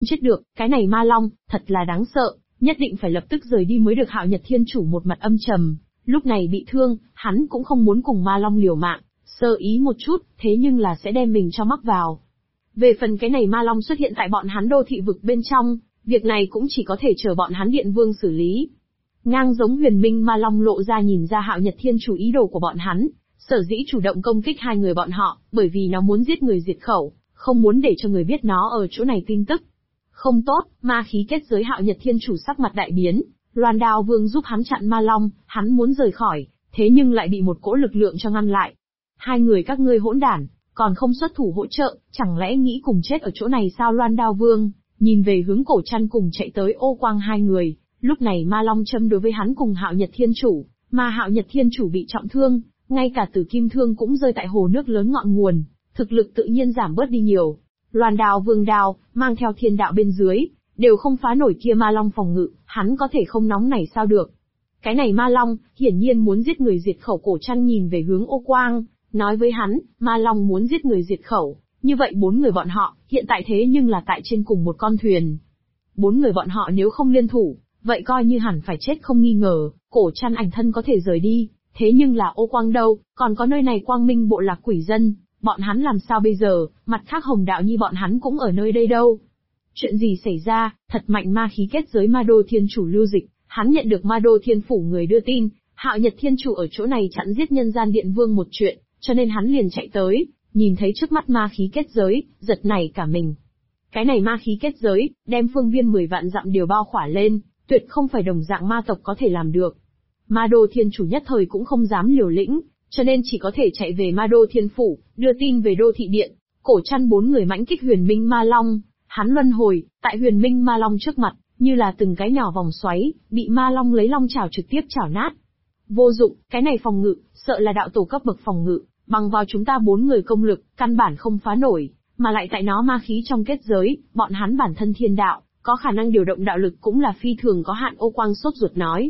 chết được, cái này ma long, thật là đáng sợ, nhất định phải lập tức rời đi mới được. Hạo Nhật Thiên Chủ một mặt âm trầm, lúc này bị thương, hắn cũng không muốn cùng ma long liều mạng, sơ ý một chút, thế nhưng là sẽ đem mình cho mắc vào. Về phần cái này ma long xuất hiện tại bọn hắn đô thị vực bên trong, việc này cũng chỉ có thể chờ bọn hắn Điện Vương xử lý. Ngang giống huyền minh ma long lộ ra nhìn ra Hạo Nhật Thiên Chủ ý đồ của bọn hắn, sở dĩ chủ động công kích hai người bọn họ, bởi vì nó muốn giết người diệt khẩu, không muốn để cho người biết nó ở chỗ này tin tức. Không tốt, ma khí kết giới. Hạo Nhật Thiên Chủ sắc mặt đại biến, Loan Đao Vương giúp hắn chặn ma long, hắn muốn rời khỏi, thế nhưng lại bị một cỗ lực lượng cho ngăn lại. Hai người các ngươi hỗn đản, còn không xuất thủ hỗ trợ, chẳng lẽ nghĩ cùng chết ở chỗ này sao? Loan Đao Vương nhìn về hướng Cổ Trăn cùng chạy tới Ô Quang hai người, lúc này ma long châm đối với hắn cùng Hạo Nhật Thiên Chủ, mà Hạo Nhật Thiên Chủ bị trọng thương, ngay cả tử kim thương cũng rơi tại hồ nước lớn ngọn nguồn, thực lực tự nhiên giảm bớt đi nhiều. Loan Đao Vương đao, mang theo thiên đạo bên dưới, đều không phá nổi kia ma long phòng ngự, hắn có thể không nóng nảy sao được. Cái này ma long, hiển nhiên muốn giết người diệt khẩu. Cổ Trăn nhìn về hướng Ô Quang, nói với hắn, ma long muốn giết người diệt khẩu, như vậy bốn người bọn họ, hiện tại thế nhưng là tại trên cùng một con thuyền. Bốn người bọn họ nếu không liên thủ, vậy coi như hẳn phải chết không nghi ngờ. Cổ Trăn ảnh thân có thể rời đi, thế nhưng là Ô Quang đâu, còn có nơi này Quang Minh bộ lạc quỷ dân, bọn hắn làm sao bây giờ? Mặt khác Hồng Đạo Nhi bọn hắn cũng ở nơi đây đâu. Chuyện gì xảy ra? Thật mạnh ma khí kết giới. Ma Đô Thiên Chủ lưu dịch, hắn nhận được Ma Đô Thiên Phủ người đưa tin, Hạo Nhật Thiên Chủ ở chỗ này chặn giết nhân gian Điện Vương một chuyện, cho nên hắn liền chạy tới, nhìn thấy trước mắt ma khí kết giới, giật nảy cả mình. Cái này ma khí kết giới, đem phương viên 10 vạn dặm đều bao khỏa lên, tuyệt không phải đồng dạng ma tộc có thể làm được. Ma Đô Thiên Chủ nhất thời cũng không dám liều lĩnh, cho nên chỉ có thể chạy về Ma Đô Thiên Phủ, đưa tin về Đô Thị Điện. Cổ Trăn bốn người mãnh kích huyền minh ma long, hắn luân hồi, tại huyền minh ma long trước mặt, như là từng cái nhỏ vòng xoáy, bị ma long lấy long chảo trực tiếp chảo nát. Vô dụng, cái này phòng ngự, sợ là đạo tổ cấp bậc phòng ngự, bằng vào chúng ta bốn người công lực, căn bản không phá nổi, mà lại tại nó ma khí trong kết giới, bọn hắn bản thân thiên đạo, có khả năng điều động đạo lực cũng là phi thường có hạn. Ô Quang sốt ruột nói.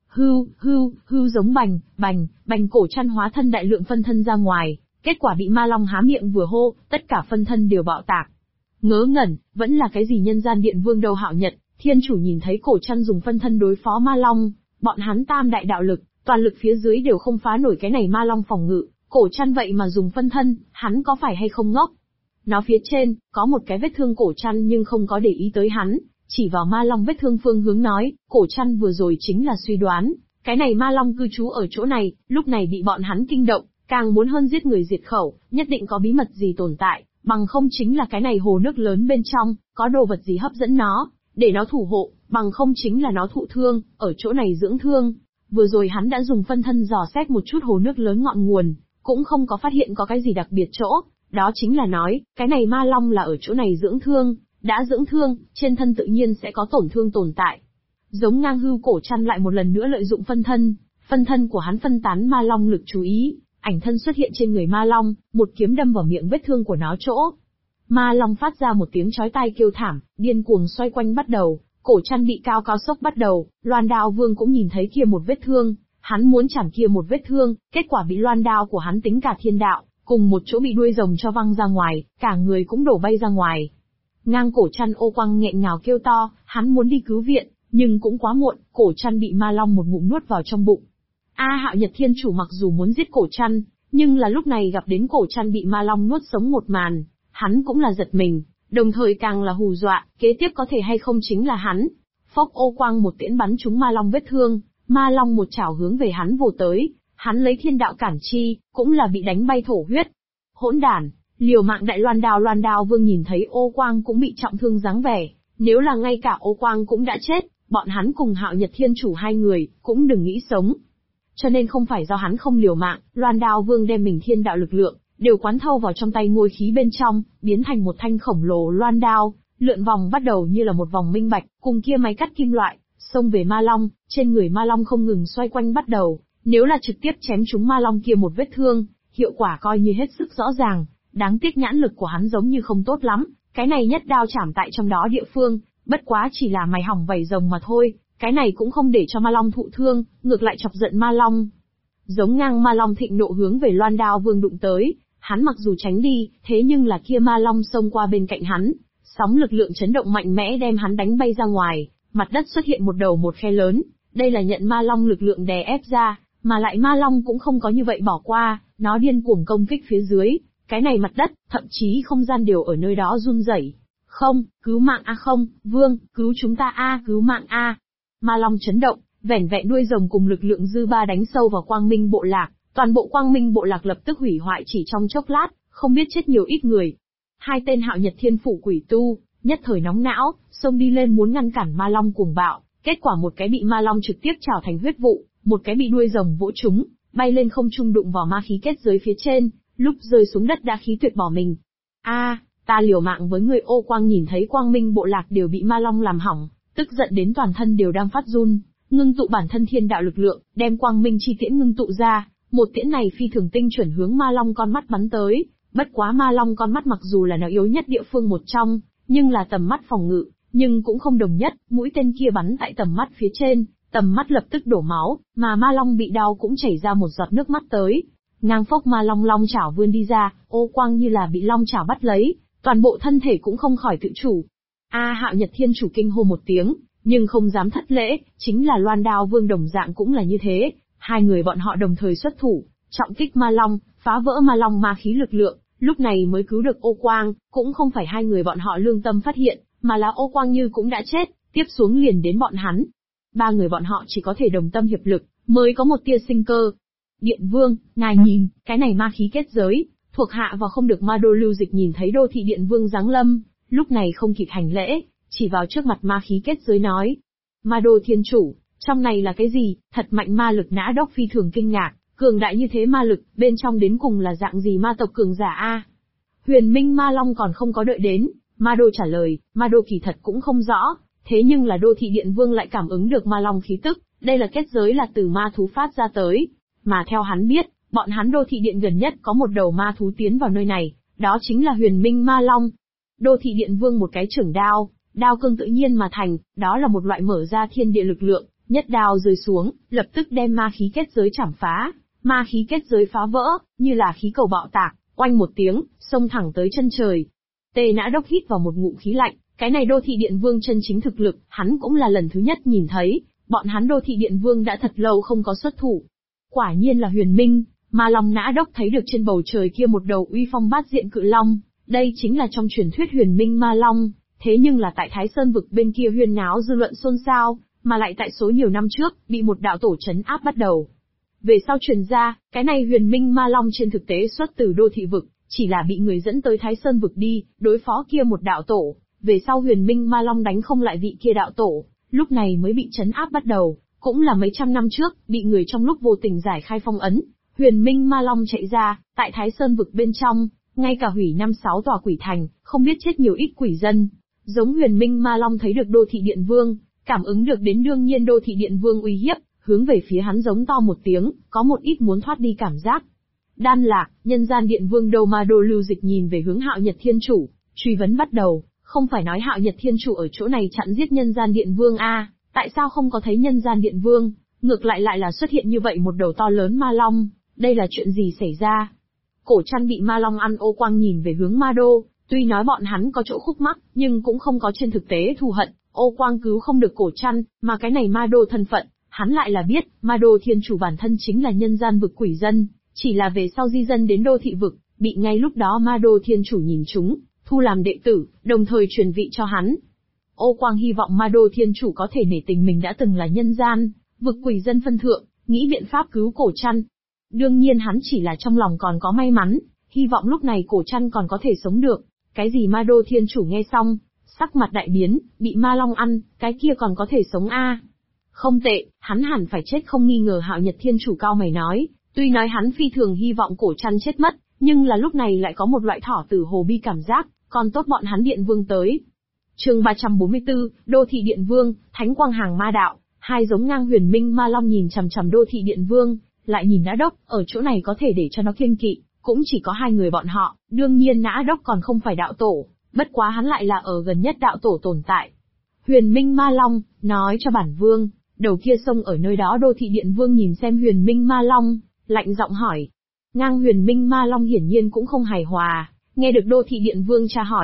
Hưu giống bành. Cổ Trăn hóa thân đại lượng phân thân ra ngoài, kết quả bị ma long há miệng vừa hô, tất cả phân thân đều bạo tạc. Ngớ ngẩn, vẫn là cái gì nhân gian Điện Vương đâu. Hạo Nhật Thiên Chủ nhìn thấy Cổ Trăn dùng phân thân đối phó ma long, bọn hắn tam đại đạo lực, toàn lực phía dưới đều không phá nổi cái này ma long phòng ngự, Cổ Trăn vậy mà dùng phân thân, hắn có phải hay không ngốc? Nó phía trên, có một cái vết thương. Cổ Trăn nhưng không có để ý tới hắn, chỉ vào ma long vết thương phương hướng nói, Cổ Trăn vừa rồi chính là suy đoán, cái này ma long cư trú ở chỗ này, lúc này bị bọn hắn kinh động, càng muốn hơn giết người diệt khẩu, nhất định có bí mật gì tồn tại, bằng không chính là cái này hồ nước lớn bên trong, có đồ vật gì hấp dẫn nó, để nó thủ hộ, bằng không chính là nó thụ thương, ở chỗ này dưỡng thương. Vừa rồi hắn đã dùng phân thân dò xét một chút hồ nước lớn ngọn nguồn, cũng không có phát hiện có cái gì đặc biệt chỗ, đó chính là nói, cái này ma long là ở chỗ này dưỡng thương, đã dưỡng thương, trên thân tự nhiên sẽ có tổn thương tồn tại. Giống ngang hưu. Cổ Trăn lại một lần nữa lợi dụng phân thân của hắn phân tán ma long lực chú ý, ảnh thân xuất hiện trên người ma long, một kiếm đâm vào miệng vết thương của nó chỗ. Ma long phát ra một tiếng chói tai kêu thảm, điên cuồng xoay quanh bắt đầu. Cổ Trăn bị cao sốc bắt đầu, Loan Đao Vương cũng nhìn thấy kia một vết thương, hắn muốn chảm kia một vết thương, kết quả bị loan đao của hắn tính cả thiên đạo, cùng một chỗ bị đuôi rồng cho văng ra ngoài, cả người cũng đổ bay ra ngoài. Ngang Cổ Trăn Ô Quang nghẹn ngào kêu to, hắn muốn đi cứu viện, nhưng cũng quá muộn, Cổ Trăn bị ma long một ngụm nuốt vào trong bụng. Hạo Nhật Thiên Chủ mặc dù muốn giết Cổ Trăn, nhưng là lúc này gặp đến Cổ Trăn bị ma long nuốt sống một màn, hắn cũng là giật mình, đồng thời càng là hù dọa, kế tiếp có thể hay không chính là hắn. Phốc, Ô Quang một tiễn bắn trúng ma long vết thương, ma long một chảo hướng về hắn vồ tới, hắn lấy thiên đạo cản chi, cũng là bị đánh bay thổ huyết. Hỗn đản, liều mạng đại Loan Đao Vương nhìn thấy Ô Quang cũng bị trọng thương dáng vẻ, nếu là ngay cả Ô Quang cũng đã chết, bọn hắn cùng Hạo Nhật Thiên Chủ hai người, cũng đừng nghĩ sống. Cho nên không phải do hắn không liều mạng, Loan Đao Vương đem mình thiên đạo lực lượng, đều quán thâu vào trong tay ngôi khí bên trong, biến thành một thanh khổng lồ loan đao, lượn vòng bắt đầu như là một vòng minh bạch, cùng kia máy cắt kim loại, xông về ma long, trên người ma long không ngừng xoay quanh bắt đầu, nếu là trực tiếp chém trúng ma long kia một vết thương, hiệu quả coi như hết sức rõ ràng, đáng tiếc nhãn lực của hắn giống như không tốt lắm, cái này nhất đao chảm tại trong đó địa phương, bất quá chỉ là mày hỏng vảy rồng mà thôi, cái này cũng không để cho ma long thụ thương, ngược lại chọc giận ma long. Giống ngang ma long thịnh nộ hướng về Loan Đao Vương đụng tới, hắn mặc dù tránh đi, thế nhưng là kia ma long xông qua bên cạnh hắn, Sóng lực lượng chấn động mạnh mẽ đem hắn đánh bay ra ngoài, mặt đất xuất hiện một khe lớn, đây là nhận ma long lực lượng đè ép ra, mà lại ma long cũng không có như vậy bỏ qua, nó điên cuồng công kích phía dưới, cái này mặt đất, thậm chí không gian đều ở nơi đó run rẩy. Không, cứu mạng a không, vương, cứu chúng ta a, cứu mạng a. Ma long chấn động, vẻn vẹn đuôi rồng cùng lực lượng dư ba đánh sâu vào Quang Minh bộ lạc, toàn bộ Quang Minh bộ lạc lập tức hủy hoại chỉ trong chốc lát, không biết chết nhiều ít người. Hai tên Hạo Nhật Thiên Phủ quỷ tu, nhất thời nóng não, xông đi lên muốn ngăn cản ma long cuồng bạo, kết quả một cái bị ma long trực tiếp trảo thành huyết vụ, một cái bị đuôi rồng vỗ trúng, bay lên không trung đụng vào ma khí kết giới phía trên, lúc rơi xuống đất đã khí tuyệt bỏ mình. A, ta liều mạng với người. Ô Quang nhìn thấy Quang Minh bộ lạc đều bị ma long làm hỏng, tức giận đến toàn thân đều đang phát run, ngưng tụ bản thân thiên đạo lực lượng, đem Quang Minh chi tiễn ngưng tụ ra, một tiễn này phi thường tinh chuẩn hướng ma long con mắt bắn tới. Bất quá ma long con mắt mặc dù là nó yếu nhất địa phương một trong, nhưng là tầm mắt phòng ngự, nhưng cũng không đồng nhất, mũi tên kia bắn tại tầm mắt phía trên, tầm mắt lập tức đổ máu, mà ma long bị đau cũng chảy ra một giọt nước mắt tới. Ngang phốc ma long long chảo vươn đi ra, Ô Quang như là bị long chảo bắt lấy, toàn bộ thân thể cũng không khỏi tự chủ. Hạo Nhật Thiên Chủ kinh hô một tiếng, nhưng không dám thất lễ, chính là Loan Đao Vương đồng dạng cũng là như thế, hai người bọn họ đồng thời xuất thủ, trọng kích ma long, phá vỡ ma long ma khí lực lượng, lúc này mới cứu được Ô Quang, cũng không phải hai người bọn họ lương tâm phát hiện, mà là Ô Quang như cũng đã chết, tiếp xuống liền đến bọn hắn. Ba người bọn họ chỉ có thể đồng tâm hiệp lực, mới có một tia sinh cơ. Điện Vương, ngài nhìn, cái này ma khí kết giới, thuộc hạ và không được ma đô lưu dịch nhìn thấy đô thị Điện Vương giáng lâm, lúc này không kịp hành lễ, chỉ vào trước mặt ma khí kết giới nói. Ma đô thiên chủ, trong này là cái gì, thật mạnh ma lực. Nã Đốc phi thường kinh ngạc, cường đại như thế ma lực, bên trong đến cùng là dạng gì ma tộc cường giả a? Huyền Minh Ma Long còn không có đợi đến, Ma Đô trả lời, Ma Đô kỳ thật cũng không rõ, thế nhưng là đô thị Điện Vương lại cảm ứng được ma long khí tức, đây là kết giới là từ ma thú phát ra tới, mà theo hắn biết, bọn hắn đô thị điện gần nhất có một đầu ma thú tiến vào nơi này, đó chính là Huyền Minh Ma Long. Đô thị Điện Vương một cái chưởng đao, đao cương tự nhiên mà thành, đó là một loại mở ra thiên địa lực lượng, nhất đao rơi xuống, lập tức đem ma khí kết giới chảm phá, ma khí kết giới phá vỡ, như là khí cầu bạo tạc, oanh một tiếng, xông thẳng tới chân trời. Tề Nã Đốc hít vào một ngụm khí lạnh, cái này đô thị Điện Vương chân chính thực lực, hắn cũng là lần thứ nhất nhìn thấy, bọn hắn đô thị Điện Vương đã thật lâu không có xuất thủ. Quả nhiên là Huyền Minh, Ma Long. Nã Đốc thấy được trên bầu trời kia một đầu uy phong bát diện cự long, đây chính là trong truyền thuyết Huyền Minh Ma Long, thế nhưng là tại Thái Sơn vực bên kia huyên náo dư luận xôn xao, mà lại tại số nhiều năm trước, bị một đạo tổ trấn áp bắt đầu. Về sau truyền ra, cái này Huyền Minh Ma Long trên thực tế xuất từ đô thị vực, chỉ là bị người dẫn tới Thái Sơn vực đi, đối phó kia một đạo tổ, về sau Huyền Minh Ma Long đánh không lại vị kia đạo tổ, lúc này mới bị trấn áp bắt đầu, cũng là mấy trăm năm trước, bị người trong lúc vô tình giải khai phong ấn, Huyền Minh Ma Long chạy ra, tại Thái Sơn vực bên trong, ngay cả hủy 5-6 tòa quỷ thành, không biết chết nhiều ít quỷ dân. Giống Huyền Minh Ma Long thấy được đô thị Điện Vương, cảm ứng được đến đương nhiên đô thị Điện Vương uy hiếp, hướng về phía hắn giống to một tiếng, có một ít muốn thoát đi cảm giác. Đan Lạc, nhân gian Điện Vương đâu? Ma Đô lưu dịch nhìn về hướng Hạo Nhật Thiên Chủ, truy vấn bắt đầu, không phải nói Hạo Nhật Thiên Chủ ở chỗ này chặn giết nhân gian Điện Vương a, tại sao không có thấy nhân gian Điện Vương, ngược lại lại là xuất hiện như vậy một đầu to lớn ma long, đây là chuyện gì xảy ra? Cổ Trăn bị ma long ăn. Ô Quang nhìn về hướng Ma Đô, tuy nói bọn hắn có chỗ khúc mắc, nhưng cũng không có trên thực tế thù hận, Ô Quang cứu không được Cổ Trăn, mà cái này Ma Đô thân phận, hắn lại là biết, Ma Đô Thiên Chủ bản thân chính là nhân gian vực quỷ dân, chỉ là về sau di dân đến đô thị vực, bị ngay lúc đó Ma Đô Thiên Chủ nhìn trúng, thu làm đệ tử, đồng thời truyền vị cho hắn. Ô Quang hy vọng Ma Đô Thiên Chủ có thể nể tình mình đã từng là nhân gian vực quỷ dân phân thượng, nghĩ biện pháp cứu Cổ Trăn. Đương nhiên hắn chỉ là trong lòng còn có may mắn, hy vọng lúc này Cổ Trăn còn có thể sống được. Cái gì? Ma Đô Thiên Chủ nghe xong, sắc mặt đại biến, bị ma long ăn, cái kia còn có thể sống a? Không tệ, hắn hẳn phải chết không nghi ngờ. Hạo Nhật Thiên Chủ cao mày nói, tuy nói hắn phi thường hy vọng Cổ Trăn chết mất, nhưng là lúc này lại có một loại thỏ tử hồ bi cảm giác, còn tốt bọn hắn Điện Vương tới. Chương 344, Đô thị Điện Vương, Thánh Quang Hàng Ma Đạo. Hai giống ngang Huyền Minh Ma Long nhìn chằm chằm đô thị Điện Vương, lại nhìn Nã Đốc, ở chỗ này có thể để cho nó kiêng kỵ, cũng chỉ có hai người bọn họ, đương nhiên Nã Đốc còn không phải đạo tổ, bất quá hắn lại là ở gần nhất đạo tổ tồn tại. Huyền Minh Ma Long, nói cho bản vương, đầu kia sông ở nơi đó. Đô thị Điện Vương nhìn xem Huyền Minh Ma Long, lạnh giọng hỏi. Ngang Huyền Minh Ma Long hiển nhiên cũng không hài hòa, nghe được đô thị Điện Vương tra hỏi,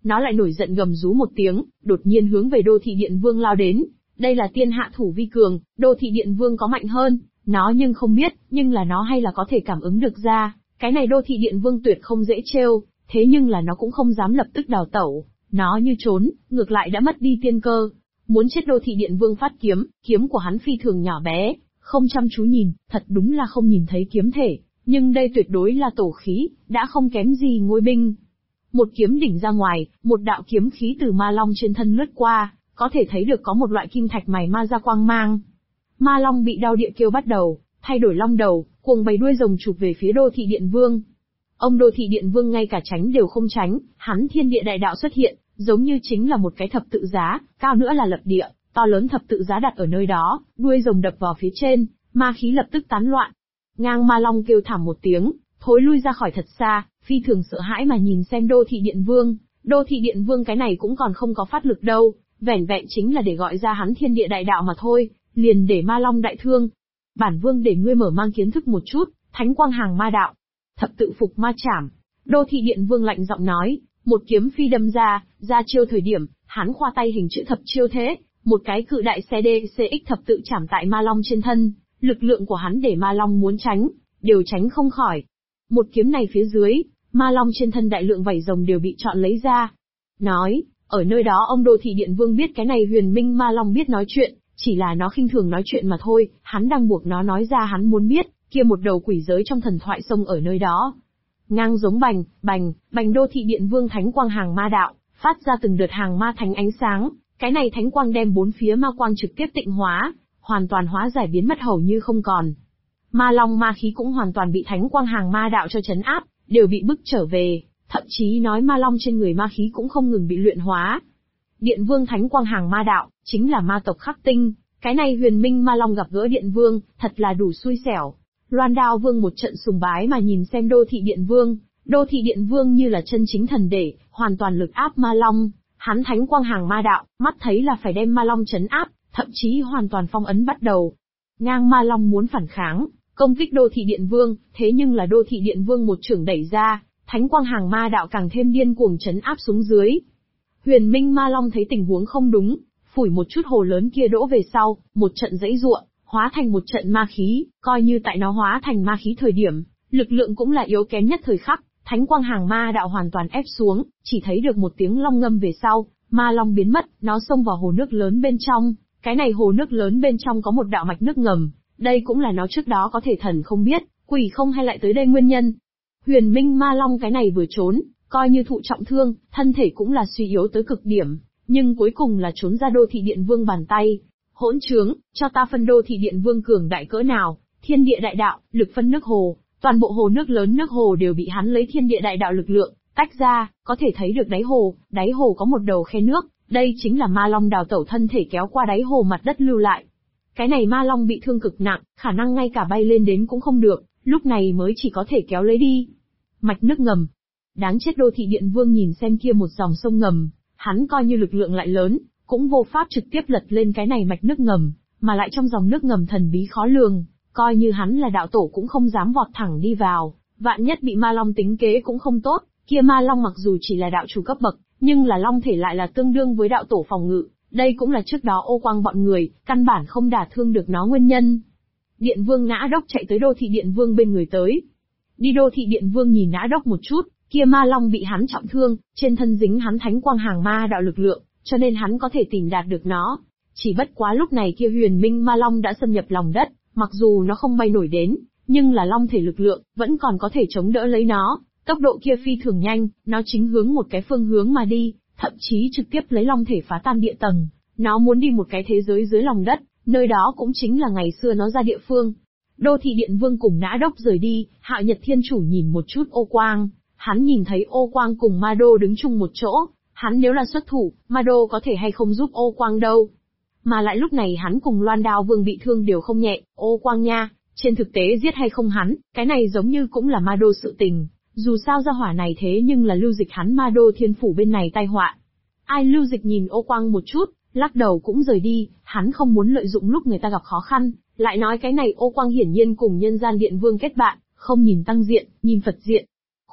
nó lại nổi giận gầm rú một tiếng, đột nhiên hướng về Đô Thị Điện Vương lao đến. Đây là tiên hạ thủ vi cường, Đô Thị Điện Vương có mạnh hơn, nó nhưng không biết, nhưng là nó hay là có thể cảm ứng được ra, cái này Đô Thị Điện Vương tuyệt không dễ trêu, thế nhưng là nó cũng không dám lập tức đào tẩu, nó như trốn, ngược lại đã mất đi tiên cơ. Muốn chết Đô Thị Điện Vương phát kiếm, kiếm của hắn phi thường nhỏ bé, không chăm chú nhìn, thật đúng là không nhìn thấy kiếm thể, nhưng đây tuyệt đối là tổ khí, đã không kém gì ngôi binh. Một kiếm đỉnh ra ngoài, một đạo kiếm khí từ ma long trên thân lướt qua, có thể thấy được có một loại kim thạch mài ma ra quang mang. Ma long bị đau địa kêu bắt đầu, thay đổi long đầu, cuồng bày đuôi rồng chụp về phía Đô Thị Điện Vương. Ông Đô Thị Điện Vương ngay cả tránh đều không tránh, hắn thiên địa đại đạo xuất hiện, giống như chính là một cái thập tự giá, cao nữa là lập địa, to lớn thập tự giá đặt ở nơi đó, đuôi rồng đập vào phía trên, ma khí lập tức tán loạn. Ngang ma long kêu thảm một tiếng, thối lui ra khỏi thật xa, phi thường sợ hãi mà nhìn xem Đô Thị Điện Vương. Đô Thị Điện Vương cái này cũng còn không có phát lực đâu, vẻn vẹn chính là để gọi ra hắn thiên địa đại đạo mà thôi, liền để ma long đại thương. Bản vương để ngươi mở mang kiến thức một chút, thánh quang hàng ma đạo. Thập tự phục ma chảm. Đô Thị Điện Vương lạnh giọng nói, một kiếm phi đâm ra chiêu thời điểm, hắn khoa tay hình chữ thập chiêu thế, một cái cự đại CDCX thập tự chảm tại ma long trên thân, lực lượng của hắn để ma long muốn tránh, đều tránh không khỏi. Một kiếm này phía dưới, ma long trên thân đại lượng vảy rồng đều bị chọn lấy ra. Nói, ở nơi đó ông Đô Thị Điện Vương biết cái này huyền minh ma long biết nói chuyện, chỉ là nó khinh thường nói chuyện mà thôi, hắn đang buộc nó nói ra hắn muốn biết, kia một đầu quỷ giới trong thần thoại sông ở nơi đó. Ngang giống bành Đô Thị Điện Vương thánh quang hàng ma đạo, phát ra từng đợt hàng ma thánh ánh sáng, cái này thánh quang đem bốn phía ma quang trực tiếp tịnh hóa, hoàn toàn hóa giải biến mất hầu như không còn. Ma long ma khí cũng hoàn toàn bị thánh quang hàng ma đạo cho chấn áp, đều bị bức trở về, thậm chí nói ma long trên người ma khí cũng không ngừng bị luyện hóa. Điện Vương thánh quang hàng ma đạo, chính là ma tộc Khắc Tinh, cái này huyền minh ma long gặp gỡ Điện Vương, thật là đủ xui xẻo. Loan Đao Vương một trận sùng bái mà nhìn xem Đô Thị Điện Vương, Đô Thị Điện Vương như là chân chính thần để, hoàn toàn lực áp ma long, hắn thánh quang hàng ma đạo, mắt thấy là phải đem ma long chấn áp, thậm chí hoàn toàn phong ấn bắt đầu. Ngang ma long muốn phản kháng, công kích Đô Thị Điện Vương, thế nhưng là Đô Thị Điện Vương một chưởng đẩy ra, thánh quang hàng ma đạo càng thêm điên cuồng chấn áp xuống dưới. Huyền minh ma long thấy tình huống không đúng, phủi một chút hồ lớn kia đỗ về sau, một trận dãy ruộng, hóa thành một trận ma khí, coi như tại nó hóa thành ma khí thời điểm, lực lượng cũng là yếu kém nhất thời khắc, thánh quang hàng ma đạo hoàn toàn ép xuống, chỉ thấy được một tiếng long ngâm về sau, ma long biến mất, nó xông vào hồ nước lớn bên trong, cái này hồ nước lớn bên trong có một đạo mạch nước ngầm, đây cũng là nó trước đó có thể thần không biết, quỷ không hay lại tới đây nguyên nhân. Huyền minh ma long cái này vừa trốn, coi như thụ trọng thương, thân thể cũng là suy yếu tới cực điểm, nhưng cuối cùng là trốn ra Đô Thị Điện Vương bàn tay. Hỗn trướng, cho ta phân Đô Thị Điện Vương cường đại cỡ nào, thiên địa đại đạo, lực phân nước hồ, toàn bộ hồ nước lớn nước hồ đều bị hắn lấy thiên địa đại đạo lực lượng, tách ra, có thể thấy được đáy hồ có một đầu khe nước, đây chính là ma long đào tẩu thân thể kéo qua đáy hồ mặt đất lưu lại. Cái này ma long bị thương cực nặng, khả năng ngay cả bay lên đến cũng không được, lúc này mới chỉ có thể kéo lấy đi. Mạch nước ngầm. Đáng chết Đô Thị Điện Vương nhìn xem kia một dòng sông ngầm, hắn coi như lực lượng lại lớn, cũng vô pháp trực tiếp lật lên cái này mạch nước ngầm, mà lại trong dòng nước ngầm thần bí khó lường, coi như hắn là đạo tổ cũng không dám vọt thẳng đi vào, vạn nhất bị ma long tính kế cũng không tốt, kia ma long mặc dù chỉ là đạo chủ cấp bậc, nhưng là long thể lại là tương đương với đạo tổ phòng ngự, đây cũng là trước đó Ô Quang bọn người, căn bản không đả thương được nó nguyên nhân. Điện Vương Nã Đốc chạy tới Đô Thị Điện Vương bên người tới. Đi Đô Thị Điện Vương nhìn Nã Đốc một chút, kia ma long bị hắn trọng thương, trên thân dính hắn thánh quang hàng ma đạo lực lượng, cho nên hắn có thể tìm đạt được nó. Chỉ bất quá lúc này kia huyền minh ma long đã xâm nhập lòng đất, mặc dù nó không bay nổi đến, nhưng là long thể lực lượng, vẫn còn có thể chống đỡ lấy nó, tốc độ kia phi thường nhanh, nó chính hướng một cái phương hướng mà đi, thậm chí trực tiếp lấy long thể phá tan địa tầng, nó muốn đi một cái thế giới dưới lòng đất, nơi đó cũng chính là ngày xưa nó ra địa phương. Đô Thị Điện Vương cùng Nã Đốc rời đi, Hạo Nhật Thiên Chủ nhìn một chút Ô Quang, hắn nhìn thấy Ô Quang cùng Ma Đô đứng chung một chỗ, hắn nếu là xuất thủ, Ma Đô có thể hay không giúp Ô Quang đâu. Mà lại lúc này hắn cùng Loan Đao Vương bị thương đều không nhẹ, Ô Quang nha, trên thực tế giết hay không hắn, cái này giống như cũng là Ma Đô sự tình, dù sao ra hỏa này thế nhưng là Lưu Dịch hắn Ma Đô Thiên Phủ bên này tai họa. Ai Lưu Dịch nhìn Ô Quang một chút, lắc đầu cũng rời đi, hắn không muốn lợi dụng lúc người ta gặp khó khăn, lại nói cái này Ô Quang hiển nhiên cùng Nhân Gian Điện Vương kết bạn, không nhìn tăng diện, nhìn Phật diện. Khục,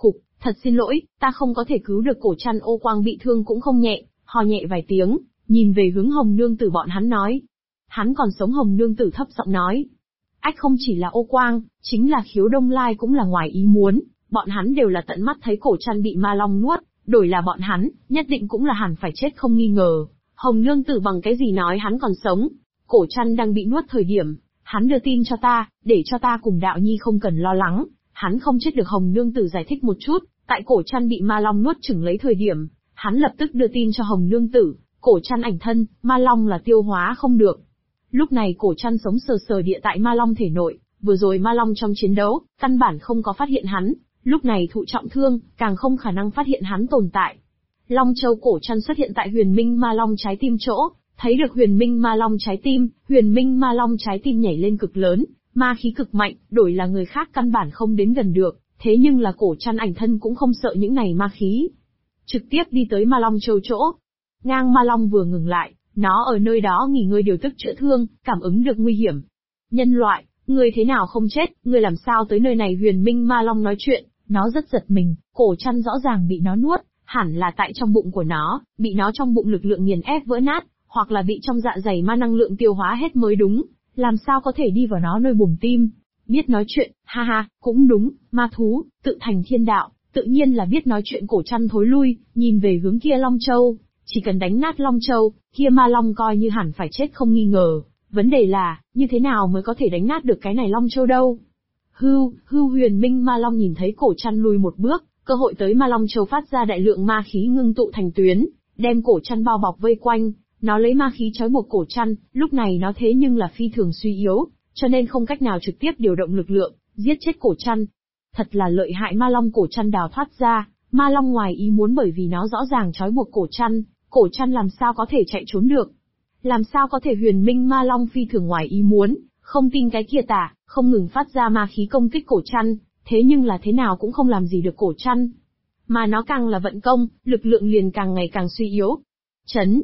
Thật xin lỗi, ta không có thể cứu được Cổ Trăn. Ô Quang bị thương cũng không nhẹ, hò nhẹ vài tiếng, nhìn về hướng Hồng Nương Tử bọn hắn nói. Hắn còn sống. Hồng Nương Tử thấp giọng nói. Ách, không chỉ là Ô Quang, chính là Khiếu Đông Lai cũng là ngoài ý muốn, bọn hắn đều là tận mắt thấy Cổ Trăn bị ma long nuốt, đổi là bọn hắn, nhất định cũng là hẳn phải chết không nghi ngờ. Hồng Nương Tử bằng cái gì nói hắn còn sống? Cổ Trăn đang bị nuốt thời điểm, hắn đưa tin cho ta, để cho ta cùng Đạo Nhi không cần lo lắng, hắn không chết được. Hồng Nương Tử giải thích một chút, tại Cổ Trăn bị ma long nuốt chửng lấy thời điểm, hắn lập tức đưa tin cho Hồng Nương Tử, Cổ Trăn ảnh thân, ma long là tiêu hóa không được. Lúc này Cổ Trăn sống sờ sờ địa tại ma long thể nội, vừa rồi ma long trong chiến đấu, căn bản không có phát hiện hắn, lúc này thụ trọng thương, càng không khả năng phát hiện hắn tồn tại. Long Châu Cổ Trăn xuất hiện tại Huyền Minh Ma Long trái tim chỗ, thấy được Huyền Minh Ma Long trái tim, Huyền Minh Ma Long trái tim nhảy lên cực lớn, ma khí cực mạnh, đổi là người khác căn bản không đến gần được, thế nhưng là Cổ Trăn ảnh thân cũng không sợ những này ma khí. Trực tiếp đi tới Ma Long Châu chỗ. Ngang Ma Long vừa ngừng lại, nó ở nơi đó nghỉ ngơi điều tức chữa thương, cảm ứng được nguy hiểm. Nhân loại, ngươi thế nào không chết, ngươi làm sao tới nơi này? Huyền Minh Ma Long nói chuyện, nó rất giật mình, Cổ Trăn rõ ràng bị nó nuốt, hẳn là tại trong bụng của nó, bị nó trong bụng lực lượng nghiền ép vỡ nát, hoặc là bị trong dạ dày ma năng lượng tiêu hóa hết mới đúng, làm sao có thể đi vào nó nơi buồng tim. Biết nói chuyện, ha ha, cũng đúng, ma thú, tự thành thiên đạo, tự nhiên là biết nói chuyện. Cổ Trăn thối lui, nhìn về hướng kia Long Châu, chỉ cần đánh nát Long Châu, kia ma long coi như hẳn phải chết không nghi ngờ, vấn đề là, như thế nào mới có thể đánh nát được cái này Long Châu đâu. Huyền Minh Ma Long nhìn thấy Cổ Trăn lùi một bước, cơ hội tới Ma Long Châu phát ra đại lượng ma khí ngưng tụ thành tuyến, đem Cổ Trăn bao bọc vây quanh, nó lấy ma khí trói buộc Cổ Trăn, lúc này nó thế nhưng là phi thường suy yếu, cho nên không cách nào trực tiếp điều động lực lượng, giết chết Cổ Trăn. Thật là lợi hại. Ma Long Cổ Trăn đào thoát ra, Ma Long ngoài ý muốn bởi vì nó rõ ràng trói buộc Cổ Trăn làm sao có thể chạy trốn được. Làm sao có thể? Huyền Minh Ma Long phi thường ngoài ý muốn, không tin cái kia tả, không ngừng phát ra ma khí công kích Cổ Trăn, thế nhưng là thế nào cũng không làm gì được Cổ Trăn. Mà nó càng là vận công, lực lượng liền càng ngày càng suy yếu. Chấn,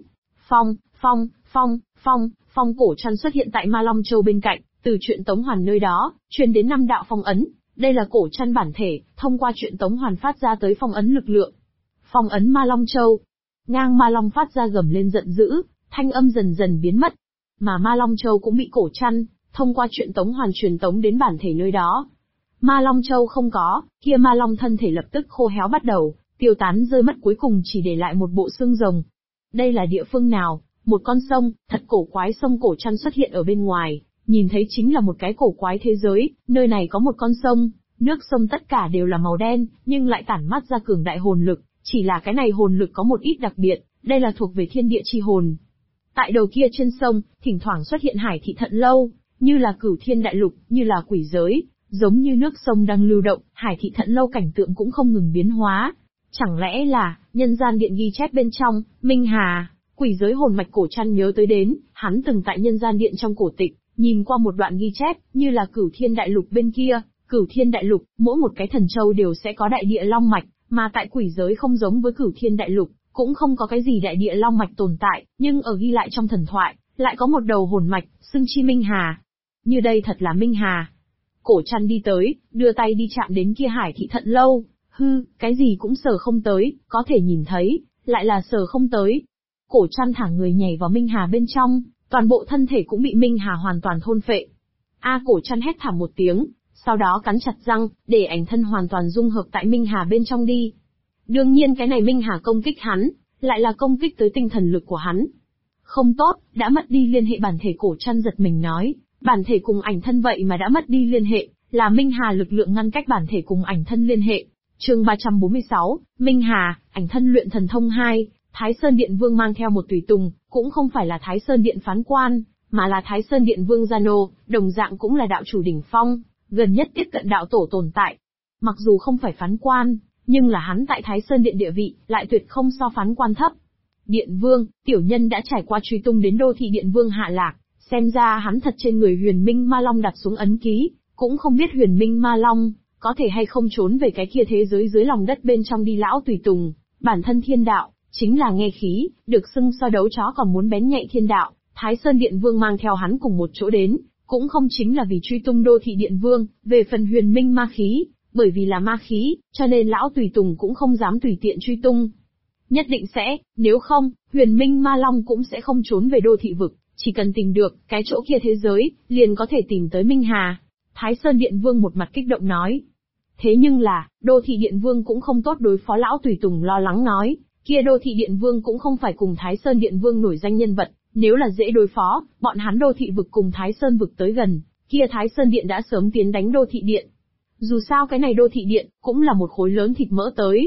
phong, Cổ Trăn xuất hiện tại Ma Long Châu bên cạnh, từ Truyện Tống Hoàn nơi đó, truyền đến 5 đạo phong ấn, đây là Cổ Trăn bản thể, thông qua Truyện Tống Hoàn phát ra tới phong ấn lực lượng. Phong ấn Ma Long Châu. Ngang Ma Long phát ra gầm lên giận dữ, thanh âm dần dần biến mất. Mà Ma Long Châu cũng bị Cổ Trăn, thông qua Truyện Tống Hoàn truyền tống đến bản thể nơi đó. Ma Long Châu không có, kia Ma Long thân thể lập tức khô héo bắt đầu, tiêu tán rơi mất, cuối cùng chỉ để lại một bộ xương rồng. Đây là địa phương nào? Một con sông, thật cổ quái. Sông Cổ Trăn xuất hiện ở bên ngoài, nhìn thấy chính là một cái cổ quái thế giới, nơi này có một con sông, nước sông tất cả đều là màu đen, nhưng lại tản mát ra cường đại hồn lực, chỉ là cái này hồn lực có một ít đặc biệt, đây là thuộc về thiên địa chi hồn. Tại đầu kia trên sông, thỉnh thoảng xuất hiện Hải Thị Thận Lâu, như là Cửu Thiên Đại Lục, như là quỷ giới, giống như nước sông đang lưu động, Hải Thị Thận Lâu cảnh tượng cũng không ngừng biến hóa. Chẳng lẽ là, nhân gian điện ghi chép bên trong, Minh Hà, quỷ giới hồn mạch? Cổ Trăn nhớ tới đến, hắn từng tại nhân gian điện trong cổ tịch, nhìn qua một đoạn ghi chép, như là Cửu Thiên Đại Lục bên kia, Cửu Thiên Đại Lục, mỗi một cái thần châu đều sẽ có đại địa long mạch, mà tại quỷ giới không giống với Cửu Thiên Đại Lục, cũng không có cái gì đại địa long mạch tồn tại, nhưng ở ghi lại trong thần thoại, lại có một đầu hồn mạch, xưng chi Minh Hà. Như đây thật là Minh Hà. Cổ Trăn đi tới, đưa tay đi chạm đến kia Hải Thị Thận Lâu, cái gì cũng sờ không tới, có thể nhìn thấy, lại là sờ không tới. Cổ Trăn thả người nhảy vào Minh Hà bên trong, toàn bộ thân thể cũng bị Minh Hà hoàn toàn thôn phệ. Cổ Trăn hét thảm một tiếng, sau đó cắn chặt răng, để ảnh thân hoàn toàn dung hợp tại Minh Hà bên trong đi. Đương nhiên cái này Minh Hà công kích hắn, lại là công kích tới tinh thần lực của hắn. Không tốt, đã mất đi liên hệ. Bản thể Cổ Trăn giật mình nói, bản thể cùng ảnh thân vậy mà đã mất đi liên hệ, là Minh Hà lực lượng ngăn cách bản thể cùng ảnh thân liên hệ. Chương 346, Minh Hà, ảnh thân luyện thần thông 2, Thái Sơn Điện Vương mang theo một tùy tùng, cũng không phải là Thái Sơn Điện phán quan, mà là Thái Sơn Điện Vương Gia Nô, đồng dạng cũng là đạo chủ đỉnh phong, gần nhất tiếp cận đạo tổ tồn tại. Mặc dù không phải phán quan, nhưng là hắn tại Thái Sơn Điện địa vị, lại tuyệt không so phán quan thấp. Điện Vương, tiểu nhân đã trải qua truy tung đến đô thị Điện Vương hạ lạc, xem ra hắn thật trên người Huyền Minh Ma Long đặt xuống ấn ký, cũng không biết Huyền Minh Ma Long có thể hay không trốn về cái kia thế giới dưới lòng đất bên trong đi. Lão tùy tùng, bản thân thiên đạo, chính là nghe khí, được xưng so đấu chó còn muốn bén nhạy thiên đạo. Thái Sơn Điện Vương mang theo hắn cùng một chỗ đến, cũng không chính là vì truy tung đô thị Điện Vương. Về phần Huyền Minh ma khí, bởi vì là ma khí, cho nên lão tùy tùng cũng không dám tùy tiện truy tung. Nhất định sẽ, nếu không, Huyền Minh Ma Long cũng sẽ không trốn về đô thị vực, chỉ cần tìm được cái chỗ kia thế giới, liền có thể tìm tới Minh Hà. Thái Sơn Điện Vương một mặt kích động nói. Thế nhưng là, Đô Thị Điện Vương cũng không tốt đối phó, lão tùy tùng lo lắng nói, kia Đô Thị Điện Vương cũng không phải cùng Thái Sơn Điện Vương nổi danh nhân vật, nếu là dễ đối phó, bọn hắn Đô Thị vực cùng Thái Sơn vực tới gần, kia Thái Sơn Điện đã sớm tiến đánh Đô Thị Điện. Dù sao cái này Đô Thị Điện cũng là một khối lớn thịt mỡ tới.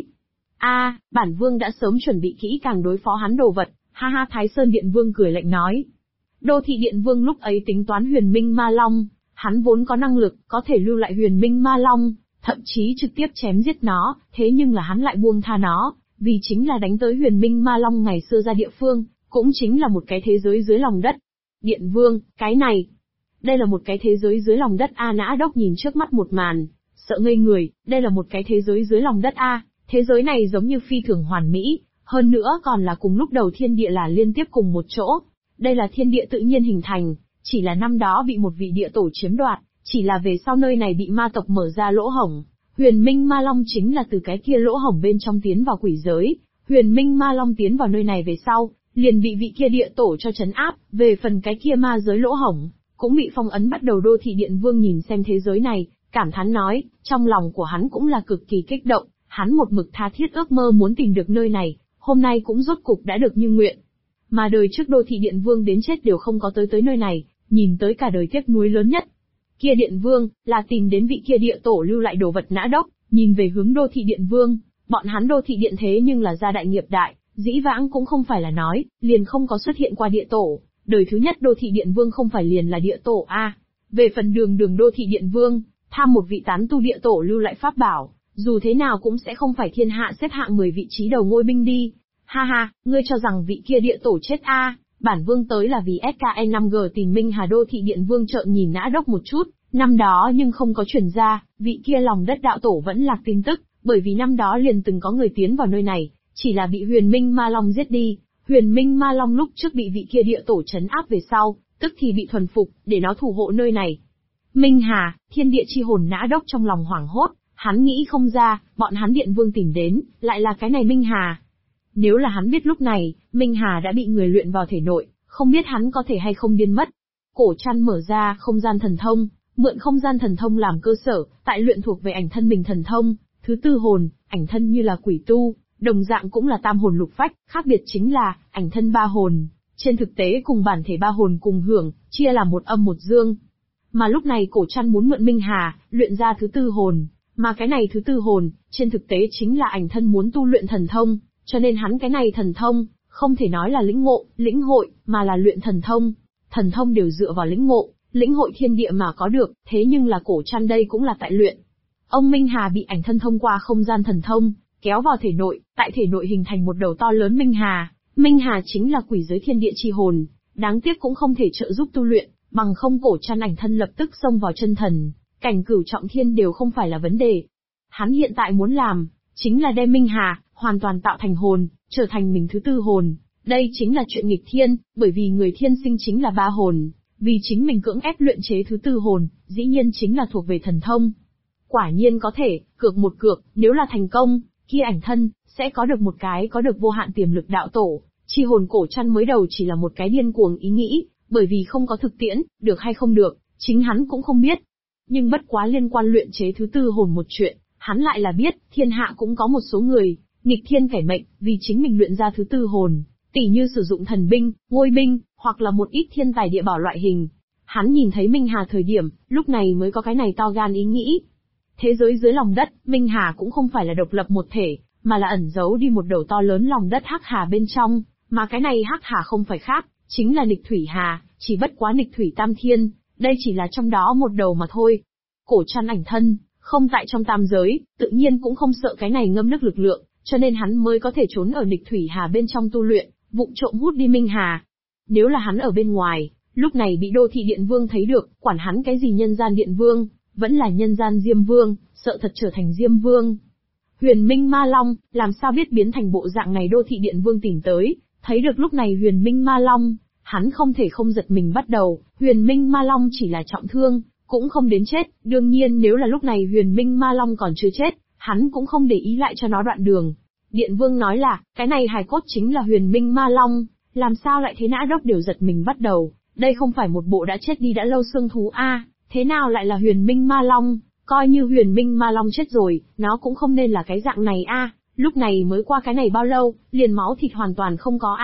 Bản Vương đã sớm chuẩn bị kỹ càng đối phó hắn đồ vật, ha ha. Thái Sơn Điện Vương cười lạnh nói. Đô Thị Điện Vương lúc ấy tính toán Huyền Minh Ma Long, hắn vốn có năng lực, có thể lưu lại Huyền Minh Ma Long, thậm chí trực tiếp chém giết nó, thế nhưng là hắn lại buông tha nó, vì chính là đánh tới Huyền Minh Ma Long ngày xưa ra địa phương, cũng chính là một cái thế giới dưới lòng đất. Điện Vương, cái này, đây là một cái thế giới dưới lòng đất a. Nã Đốc nhìn trước mắt một màn, sợ ngây người, đây là một cái thế giới dưới lòng đất a, thế giới này giống như phi thường hoàn mỹ, hơn nữa còn là cùng lúc đầu thiên địa là liên tiếp cùng một chỗ. Đây là thiên địa tự nhiên hình thành, chỉ là năm đó bị một vị địa tổ chiếm đoạt, chỉ là về sau nơi này bị ma tộc mở ra lỗ hổng. Huyền Minh Ma Long chính là từ cái kia lỗ hổng bên trong tiến vào quỷ giới, Huyền Minh Ma Long tiến vào nơi này về sau, liền bị vị kia địa tổ cho trấn áp, về phần cái kia ma giới lỗ hổng, cũng bị phong ấn bắt đầu. Đô Thị Điện Vương nhìn xem thế giới này, cảm thán nói, trong lòng của hắn cũng là cực kỳ kích động, hắn một mực tha thiết ước mơ muốn tìm được nơi này, hôm nay cũng rốt cục đã được như nguyện. Mà đời trước Đô Thị Điện Vương đến chết đều không có tới nơi này, nhìn tới cả đời tiếc nuối lớn nhất. Kia Điện Vương, là tìm đến vị kia địa tổ lưu lại đồ vật. Nã Đốc, nhìn về hướng Đô Thị Điện Vương, bọn hắn Đô Thị Điện thế nhưng là gia đại nghiệp đại, dĩ vãng cũng không phải là nói, liền không có xuất hiện qua địa tổ, đời thứ nhất Đô Thị Điện Vương không phải liền là địa tổ a. Về phần đường Đô Thị Điện Vương, tham một vị tán tu địa tổ lưu lại pháp bảo, dù thế nào cũng sẽ không phải thiên hạ xếp hạng 10 vị trí đầu ngôi binh đi. Ha ha, ngươi cho rằng vị kia địa tổ chết a? Bản Vương tới là vì SKE5G tìm Minh Hà. Đô Thị Điện Vương trợn nhìn Nã Đốc một chút, năm đó nhưng không có truyền ra, vị kia lòng đất đạo tổ vẫn lạc tin tức, bởi vì năm đó liền từng có người tiến vào nơi này, chỉ là bị Huyền Minh Ma Long giết đi. Huyền Minh Ma Long lúc trước bị vị kia địa tổ trấn áp về sau, tức thì bị thuần phục, để nó thủ hộ nơi này. Minh Hà, thiên địa chi hồn. Nã Đốc trong lòng hoảng hốt, hắn nghĩ không ra, bọn hắn Điện Vương tìm đến, lại là cái này Minh Hà. Nếu là hắn biết lúc này, Minh Hà đã bị người luyện vào thể nội, không biết hắn có thể hay không điên mất. Cổ Trăn mở ra không gian thần thông, mượn không gian thần thông làm cơ sở, tại luyện thuộc về ảnh thân mình thần thông, thứ tư hồn, ảnh thân như là quỷ tu, đồng dạng cũng là tam hồn lục phách, khác biệt chính là, ảnh thân ba hồn, trên thực tế cùng bản thể ba hồn cùng hưởng, chia là một âm một dương. Mà lúc này Cổ Trăn muốn mượn Minh Hà, luyện ra thứ tư hồn, mà cái này thứ tư hồn, trên thực tế chính là ảnh thân muốn tu luyện thần thông, cho nên hắn cái này thần thông, không thể nói là lĩnh ngộ, lĩnh hội, mà là luyện thần thông. Thần thông đều dựa vào lĩnh ngộ, lĩnh hội thiên địa mà có được, thế nhưng là Cổ Trăn đây cũng là tại luyện. Ông Minh Hà bị ảnh thân thông qua không gian thần thông, kéo vào thể nội, tại thể nội hình thành một đầu to lớn Minh Hà. Minh Hà chính là quỷ giới thiên địa chi hồn, đáng tiếc cũng không thể trợ giúp tu luyện, bằng không Cổ Trăn ảnh thân lập tức xông vào chân thần, cảnh cửu trọng thiên đều không phải là vấn đề. Hắn hiện tại muốn làm, chính là đem Minh Hà, hoàn toàn tạo thành hồn, trở thành mình thứ tư hồn. Đây chính là chuyện nghịch thiên, bởi vì người thiên sinh chính là ba hồn, vì chính mình cưỡng ép luyện chế thứ tư hồn, dĩ nhiên chính là thuộc về thần thông. Quả nhiên có thể, cược một cược, nếu là thành công, kia ảnh thân, sẽ có được một cái có được vô hạn tiềm lực đạo tổ. Chi hồn Cổ Trăn mới đầu chỉ là một cái điên cuồng ý nghĩ, bởi vì không có thực tiễn, được hay không được, chính hắn cũng không biết. Nhưng bất quá liên quan luyện chế thứ tư hồn một chuyện, hắn lại là biết, thiên hạ cũng có một số người, nghịch thiên cải mệnh, vì chính mình luyện ra thứ tư hồn, tỉ như sử dụng thần binh, ngôi binh, hoặc là một ít thiên tài địa bảo loại hình. Hắn nhìn thấy Minh Hà thời điểm, lúc này mới có cái này to gan ý nghĩ. Thế giới dưới lòng đất, Minh Hà cũng không phải là độc lập một thể, mà là ẩn giấu đi một đầu to lớn lòng đất hắc hà bên trong, mà cái này hắc hà không phải khác, chính là nghịch thủy hà, chỉ bất quá nghịch thủy tam thiên, đây chỉ là trong đó một đầu mà thôi. Cổ Trăn ảnh thân, không tại trong tam giới, tự nhiên cũng không sợ cái này ngâm nước lực lượng, cho nên hắn mới có thể trốn ở nghịch thủy hà bên trong tu luyện, vụng trộm hút đi Minh Hà. Nếu là hắn ở bên ngoài, lúc này bị Đô Thị Điện Vương thấy được, quản hắn cái gì nhân gian Điện Vương, vẫn là nhân gian Diêm Vương, sợ thật trở thành Diêm Vương. Huyền Minh Ma Long, làm sao biết biến thành bộ dạng này? Đô Thị Điện Vương tìm tới, thấy được lúc này Huyền Minh Ma Long, hắn không thể không giật mình bắt đầu. Huyền Minh Ma Long chỉ là trọng thương, cũng không đến chết, đương nhiên nếu là lúc này Huyền Minh Ma Long còn chưa chết, hắn cũng không để ý lại cho nó đoạn đường. Điện Vương nói là, cái này hài cốt chính là Huyền Minh Ma Long, làm sao lại thế? Nã Đốc đều giật mình bắt đầu, đây không phải một bộ đã chết đi đã lâu xương thú thế nào lại là Huyền Minh Ma Long? Coi như Huyền Minh Ma Long chết rồi, nó cũng không nên là cái dạng này lúc này mới qua cái này bao lâu, liền máu thịt hoàn toàn không có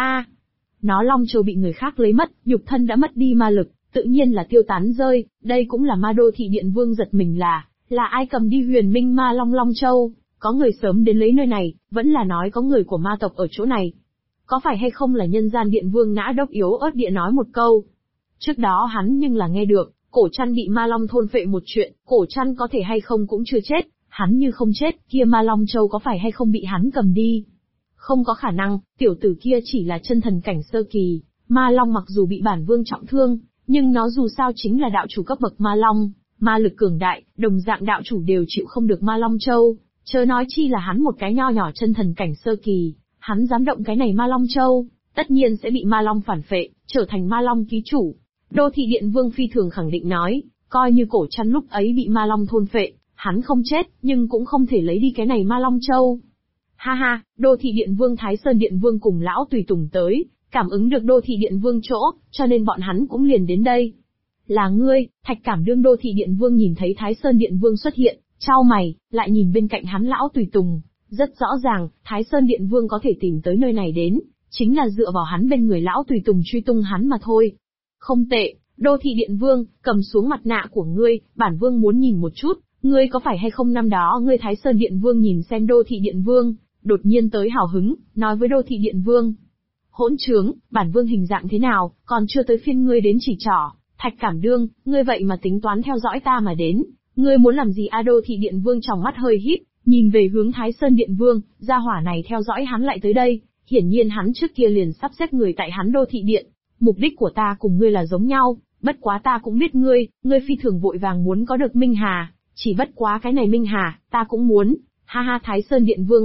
Nó Long Châu bị người khác lấy mất, nhục thân đã mất đi ma lực, tự nhiên là tiêu tán rơi, đây cũng là Ma Đô Thị Điện Vương giật mình là ai cầm đi Huyền Minh Ma Long Long Châu, có người sớm đến lấy nơi này, vẫn là nói có người của ma tộc ở chỗ này. Có phải hay không là nhân gian Điện Vương Nã Đốc yếu ớt địa nói một câu. Trước đó hắn nhưng là nghe được, Cổ Trăn bị Ma Long thôn phệ một chuyện, Cổ Trăn có thể hay không cũng chưa chết, hắn như không chết, kia Ma Long Châu có phải hay không bị hắn cầm đi? Không có khả năng, tiểu tử kia chỉ là chân thần cảnh sơ kỳ, Ma Long mặc dù bị bản vương trọng thương, nhưng nó dù sao chính là đạo chủ cấp bậc Ma Long, ma lực cường đại, đồng dạng đạo chủ đều chịu không được Ma Long Châu, chớ nói chi là hắn một cái nho nhỏ chân thần cảnh sơ kỳ, hắn dám động cái này Ma Long Châu, tất nhiên sẽ bị Ma Long phản phệ, trở thành Ma Long ký chủ. Đô Thị Điện Vương phi thường khẳng định nói, coi như Cổ Trăn lúc ấy bị Ma Long thôn phệ, hắn không chết, nhưng cũng không thể lấy đi cái này Ma Long Châu. Ha ha, Đô Thị Điện Vương Thái Sơn Điện Vương cùng lão tùy tùng tới, cảm ứng được Đô Thị Điện Vương chỗ, cho nên bọn hắn cũng liền đến đây. Là ngươi, Thạch Cảm Đương. Đô Thị Điện Vương nhìn thấy Thái Sơn Điện Vương xuất hiện, chau mày, lại nhìn bên cạnh hắn lão tùy tùng, rất rõ ràng, Thái Sơn Điện Vương có thể tìm tới nơi này đến, chính là dựa vào hắn bên người lão tùy tùng truy tung hắn mà thôi. Không tệ, Đô Thị Điện Vương, cầm xuống mặt nạ của ngươi, bản vương muốn nhìn một chút, ngươi có phải hay không năm đó ngươi Thái Sơn Điện Vương nhìn xem Đô Thị Điện Vương, đột nhiên tới hào hứng, nói với Đô Thị Điện Vương. Hỗn trướng, bản vương hình dạng thế nào, còn chưa tới phiên ngươi đến chỉ trỏ, Thạch Cảm Đương, ngươi vậy mà tính toán theo dõi ta mà đến, ngươi muốn làm gì? Đô Thị Điện Vương trong mắt hơi híp, nhìn về hướng Thái Sơn Điện Vương, gia hỏa này theo dõi hắn lại tới đây, hiển nhiên hắn trước kia liền sắp xếp người tại hắn Đô Thị Điện. Mục đích của ta cùng ngươi là giống nhau, bất quá ta cũng biết ngươi phi thường vội vàng muốn có được Minh Hà, chỉ bất quá cái này Minh Hà, ta cũng muốn. Ha ha, Thái Sơn Điện Vương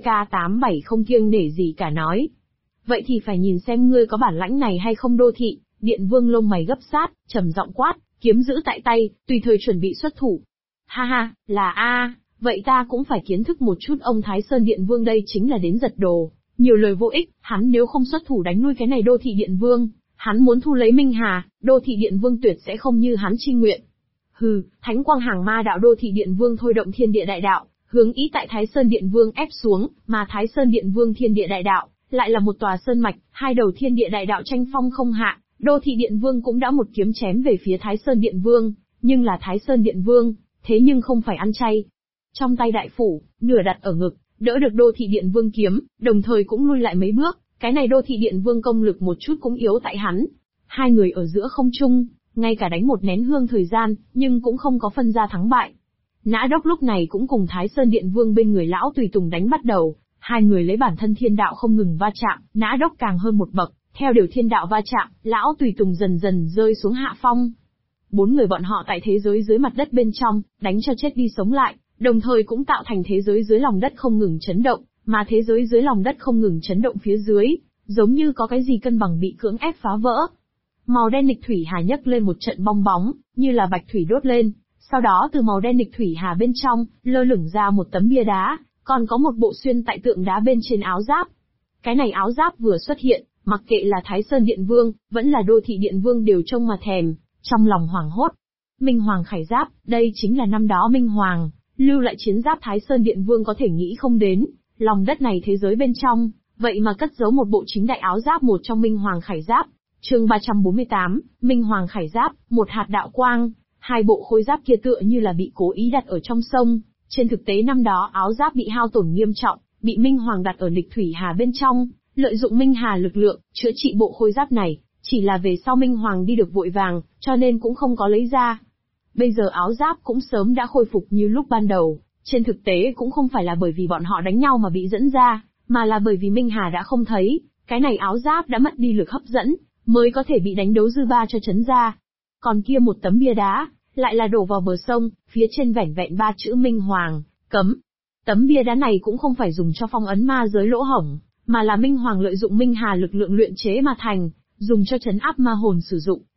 STK87 không kiêng nể gì cả nói. Vậy thì phải nhìn xem ngươi có bản lãnh này hay không. Đô Thị Điện Vương lông mày gấp sát, trầm giọng quát, kiếm giữ tại tay, tùy thời chuẩn bị xuất thủ. Ha ha, là vậy ta cũng phải kiến thức một chút ông Thái Sơn Điện Vương đây chính là đến giật đồ. Nhiều lời vô ích, hắn nếu không xuất thủ đánh nuôi cái này Đô Thị Điện Vương, hắn muốn thu lấy Minh Hà, Đô Thị Điện Vương tuyệt sẽ không như hắn chi nguyện. Hừ, Thánh Quang Hàng Ma Đạo. Đô Thị Điện Vương thôi động thiên địa đại đạo, hướng ý tại Thái Sơn Điện Vương ép xuống, mà Thái Sơn Điện Vương thiên địa đại đạo, lại là một tòa sơn mạch, hai đầu thiên địa đại đạo tranh phong không hạ, Đô Thị Điện Vương cũng đã một kiếm chém về phía Thái Sơn Điện Vương, nhưng là Thái Sơn Điện Vương, thế nhưng không phải ăn chay. Trong tay đại phủ, nửa đặt ở ngực, đỡ được Đô Thị Điện Vương kiếm, đồng thời cũng lui lại mấy bước, cái này Đô Thị Điện Vương công lực một chút cũng yếu tại hắn. Hai người ở giữa không trung, ngay cả đánh một nén hương thời gian, nhưng cũng không có phân ra thắng bại. Nã Đốc lúc này cũng cùng Thái Sơn Điện Vương bên người lão tùy tùng đánh bắt đầu, hai người lấy bản thân thiên đạo không ngừng va chạm, Nã Đốc càng hơn một bậc, theo điều thiên đạo va chạm, lão tùy tùng dần dần rơi xuống hạ phong. Bốn người bọn họ tại thế giới dưới mặt đất bên trong, đánh cho chết đi sống lại, đồng thời cũng tạo thành thế giới dưới lòng đất không ngừng chấn động, mà thế giới dưới lòng đất không ngừng chấn động phía dưới, giống như có cái gì cân bằng bị cưỡng ép phá vỡ. Màu đen nghịch thủy hà nhấc lên một trận bong bóng, như là bạch thủy đốt lên, sau đó từ màu đen nghịch thủy hà bên trong, lơ lửng ra một tấm bia đá, còn có một bộ xuyên tại tượng đá bên trên áo giáp. Cái này áo giáp vừa xuất hiện, mặc kệ là Thái Sơn Điện Vương, vẫn là Đô Thị Điện Vương đều trông mà thèm, trong lòng hoảng hốt. Minh Hoàng khải giáp, đây chính là năm đó Minh Hoàng lưu lại chiến giáp Thái Sơn Điện Vương có thể nghĩ không đến, lòng đất này thế giới bên trong, vậy mà cất giấu một bộ chính đại áo giáp một trong Minh Hoàng khải giáp. Chương 348, Minh Hoàng khải giáp, một hạt đạo quang, hai bộ khôi giáp kia tựa như là bị cố ý đặt ở trong sông, trên thực tế năm đó áo giáp bị hao tổn nghiêm trọng, bị Minh Hoàng đặt ở nghịch thủy hà bên trong, lợi dụng Minh Hà lực lượng, chữa trị bộ khôi giáp này, chỉ là về sau Minh Hoàng đi được vội vàng, cho nên cũng không có lấy ra. Bây giờ áo giáp cũng sớm đã khôi phục như lúc ban đầu, trên thực tế cũng không phải là bởi vì bọn họ đánh nhau mà bị dẫn ra, mà là bởi vì Minh Hà đã không thấy, cái này áo giáp đã mất đi lực hấp dẫn, mới có thể bị đánh đấu dư ba cho chấn ra. Còn kia một tấm bia đá, lại là đổ vào bờ sông, phía trên vẻn vẹn ba chữ Minh Hoàng, cấm. Tấm bia đá này cũng không phải dùng cho phong ấn ma giới lỗ hổng, mà là Minh Hoàng lợi dụng Minh Hà lực lượng luyện chế mà thành, dùng cho trấn áp ma hồn sử dụng,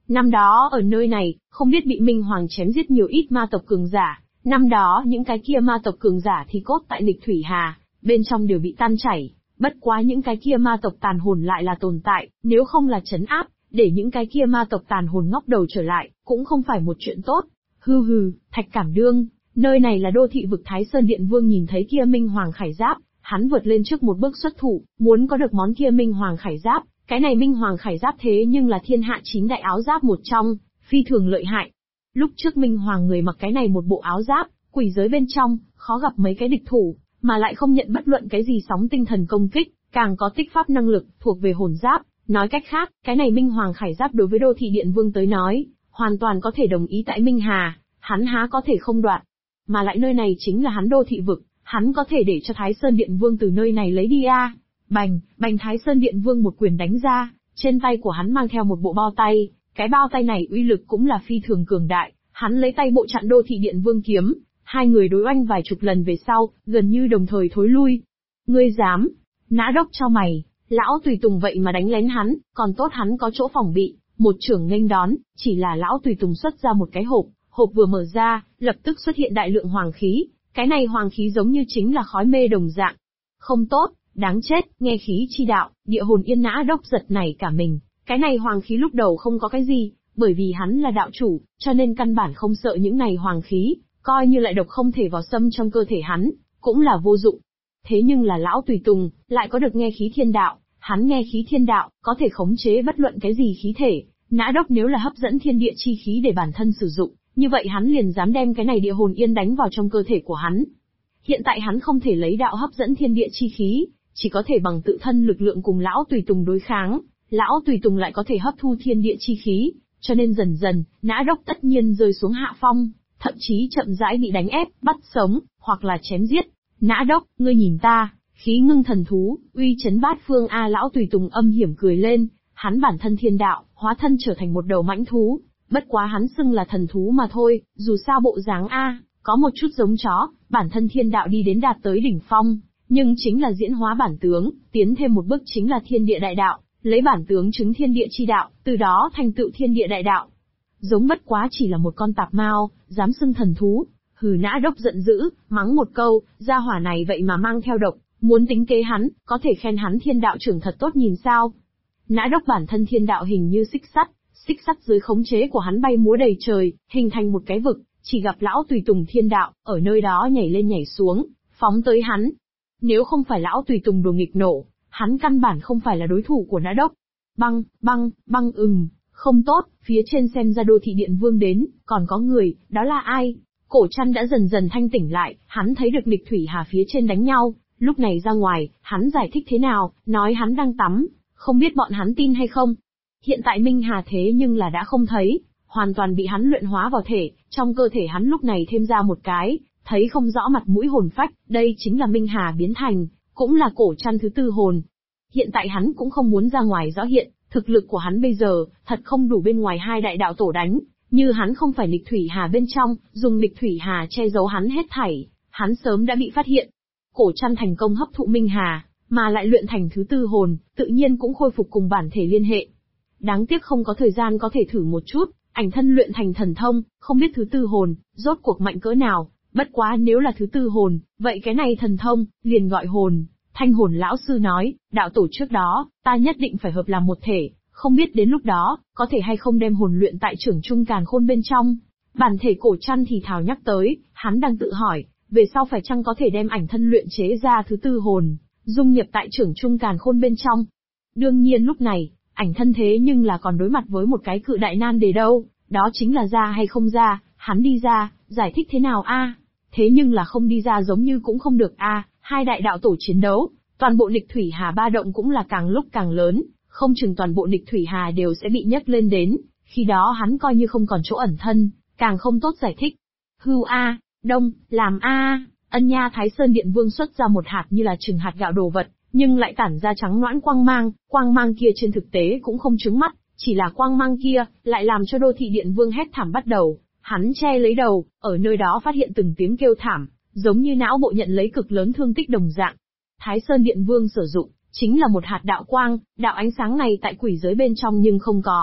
Năm đó ở nơi này, không biết bị Minh Hoàng chém giết nhiều ít ma tộc cường giả, năm đó những cái kia ma tộc cường giả thì cốt tại Lịch Thủy Hà, bên trong đều bị tan chảy, bất quá những cái kia ma tộc tàn hồn lại là tồn tại, nếu không là trấn áp, để những cái kia ma tộc tàn hồn ngóc đầu trở lại, cũng không phải một chuyện tốt. Hừ hừ, Thạch Cảm Đương, nơi này là đô thị vực Thái Sơn Điện Vương nhìn thấy kia Minh Hoàng khải giáp, hắn vượt lên trước một bước xuất thủ, muốn có được món kia Minh Hoàng khải giáp, cái này Minh Hoàng khải giáp thế nhưng là thiên hạ 9 đại áo giáp một trong, phi thường lợi hại. Lúc trước Minh Hoàng người mặc cái này một bộ áo giáp, quỷ giới bên trong, khó gặp mấy cái địch thủ, mà lại không nhận bất luận cái gì sóng tinh thần công kích, càng có tích pháp năng lực, thuộc về hồn giáp. Nói cách khác, cái này Minh Hoàng khải giáp đối với đô thị điện vương tới nói, hoàn toàn có thể đồng ý tại Minh Hà, hắn há có thể không đoạt. Mà lại nơi này chính là hắn đô thị vực, hắn có thể để cho Thái Sơn Điện Vương từ nơi này lấy đi à. Bành, bành Thái Sơn Điện Vương một quyền đánh ra, trên tay của hắn mang theo một bộ bao tay, cái bao tay này uy lực cũng là phi thường cường đại, hắn lấy tay bộ chặn đô thị Điện Vương kiếm, hai người đối oanh vài chục lần về sau, gần như đồng thời thối lui. Ngươi dám? Nã Đốc cho mày, lão tùy tùng vậy mà đánh lén hắn, còn tốt hắn có chỗ phòng bị, một trưởng nghênh đón, chỉ là lão tùy tùng xuất ra một cái hộp, hộp vừa mở ra, lập tức xuất hiện đại lượng hoàng khí, cái này hoàng khí giống như chính là khói mê đồng dạng. Không tốt, đáng chết, nghe khí chi đạo, địa hồn yên Nã Đốc giật nảy cả mình, cái này hoàng khí lúc đầu không có cái gì, bởi vì hắn là đạo chủ, cho nên căn bản không sợ những này hoàng khí, coi như lại độc không thể vào xâm trong cơ thể hắn, cũng là vô dụng. Thế nhưng là lão tùy tùng, lại có được nghe khí thiên đạo, hắn nghe khí thiên đạo, có thể khống chế bất luận cái gì khí thể, Nã Đốc nếu là hấp dẫn thiên địa chi khí để bản thân sử dụng, như vậy hắn liền dám đem cái này địa hồn yên đánh vào trong cơ thể của hắn. Hiện tại hắn không thể lấy đạo hấp dẫn thiên địa chi khí, chỉ có thể bằng tự thân lực lượng cùng lão tùy tùng đối kháng, lão tùy tùng lại có thể hấp thu thiên địa chi khí, cho nên dần dần, Nã Đốc tất nhiên rơi xuống hạ phong, thậm chí chậm rãi bị đánh ép, bắt sống, hoặc là chém giết. Nã Đốc, ngươi nhìn ta, khí ngưng thần thú, uy chấn bát phương a lão tùy tùng âm hiểm cười lên, hắn bản thân thiên đạo, hóa thân trở thành một đầu mãnh thú, bất quá hắn xưng là thần thú mà thôi, dù sao bộ dáng a, có một chút giống chó, bản thân thiên đạo đi đến đạt tới đỉnh phong, nhưng chính là diễn hóa bản tướng, tiến thêm một bước chính là thiên địa đại đạo, lấy bản tướng chứng thiên địa chi đạo, từ đó thành tựu thiên địa đại đạo. Giống bất quá chỉ là một con tạp mao, dám xưng thần thú. Hừ Nã Đốc giận dữ, mắng một câu, gia hỏa này vậy mà mang theo độc, muốn tính kế hắn, có thể khen hắn thiên đạo trưởng thật tốt nhìn sao. Nã Đốc bản thân thiên đạo hình như xích sắt dưới khống chế của hắn bay múa đầy trời, hình thành một cái vực, chỉ gặp lão tùy tùng thiên đạo, ở nơi đó nhảy lên nhảy xuống, phóng tới hắn. Nếu không phải lão tùy tùng đồ nghịch nổ, hắn căn bản không phải là đối thủ của Nã Đốc. Băng, băng, băng không tốt, phía trên xem ra đô thị điện vương đến, còn có người, đó là ai? Cổ Trăn đã dần dần thanh tỉnh lại, hắn thấy được Lịch Thủy Hà phía trên đánh nhau, lúc này ra ngoài, hắn giải thích thế nào, nói hắn đang tắm, không biết bọn hắn tin hay không. Hiện tại Minh Hà thế nhưng là đã không thấy, hoàn toàn bị hắn luyện hóa vào thể, trong cơ thể hắn lúc này thêm ra một cái, thấy không rõ mặt mũi hồn phách, đây chính là Minh Hà biến thành, cũng là Cổ Trăn thứ tư hồn. Hiện tại hắn cũng không muốn ra ngoài rõ hiện, thực lực của hắn bây giờ, thật không đủ bên ngoài hai đại đạo tổ đánh. Như hắn không phải Lịch Thủy Hà bên trong, dùng Lịch Thủy Hà che giấu hắn hết thảy, hắn sớm đã bị phát hiện. Cổ Trăn thành công hấp thụ Minh Hà, mà lại luyện thành thứ tư hồn, tự nhiên cũng khôi phục cùng bản thể liên hệ. Đáng tiếc không có thời gian có thể thử một chút, ảnh thân luyện thành thần thông, không biết thứ tư hồn, rốt cuộc mạnh cỡ nào, bất quá nếu là thứ tư hồn, vậy cái này thần thông, liền gọi hồn. Thanh hồn lão sư nói, đạo tổ trước đó, ta nhất định phải hợp làm một thể. Không biết đến lúc đó, có thể hay không đem hồn luyện tại trưởng trung càn khôn bên trong. Bản thể Cổ Trăn thì thào nhắc tới, hắn đang tự hỏi, về sau phải chăng có thể đem ảnh thân luyện chế ra thứ tư hồn, dung nhập tại trưởng trung càn khôn bên trong. Đương nhiên lúc này, ảnh thân thế nhưng là còn đối mặt với một cái cự đại nan đề đâu, đó chính là ra hay không ra, hắn đi ra, giải thích thế nào a? Thế nhưng là không đi ra giống như cũng không được a, hai đại đạo tổ chiến đấu, toàn bộ Lịch Thủy Hà ba động cũng là càng lúc càng lớn. Không chừng toàn bộ Lịch Thủy Hà đều sẽ bị nhấc lên đến, khi đó hắn coi như không còn chỗ ẩn thân, càng không tốt giải thích. Hưu a, đông, làm a, ân nha Thái Sơn Điện Vương xuất ra một hạt như là chừng hạt gạo đồ vật, nhưng lại tản ra trắng noãn quang mang kia trên thực tế cũng không trứng mắt, chỉ là quang mang kia, lại làm cho đô thị Điện Vương hét thảm bắt đầu, hắn che lấy đầu, ở nơi đó phát hiện từng tiếng kêu thảm, giống như não bộ nhận lấy cực lớn thương tích đồng dạng. Thái Sơn Điện Vương sử dụng chính là một hạt đạo quang, đạo ánh sáng này tại quỷ giới bên trong nhưng không có,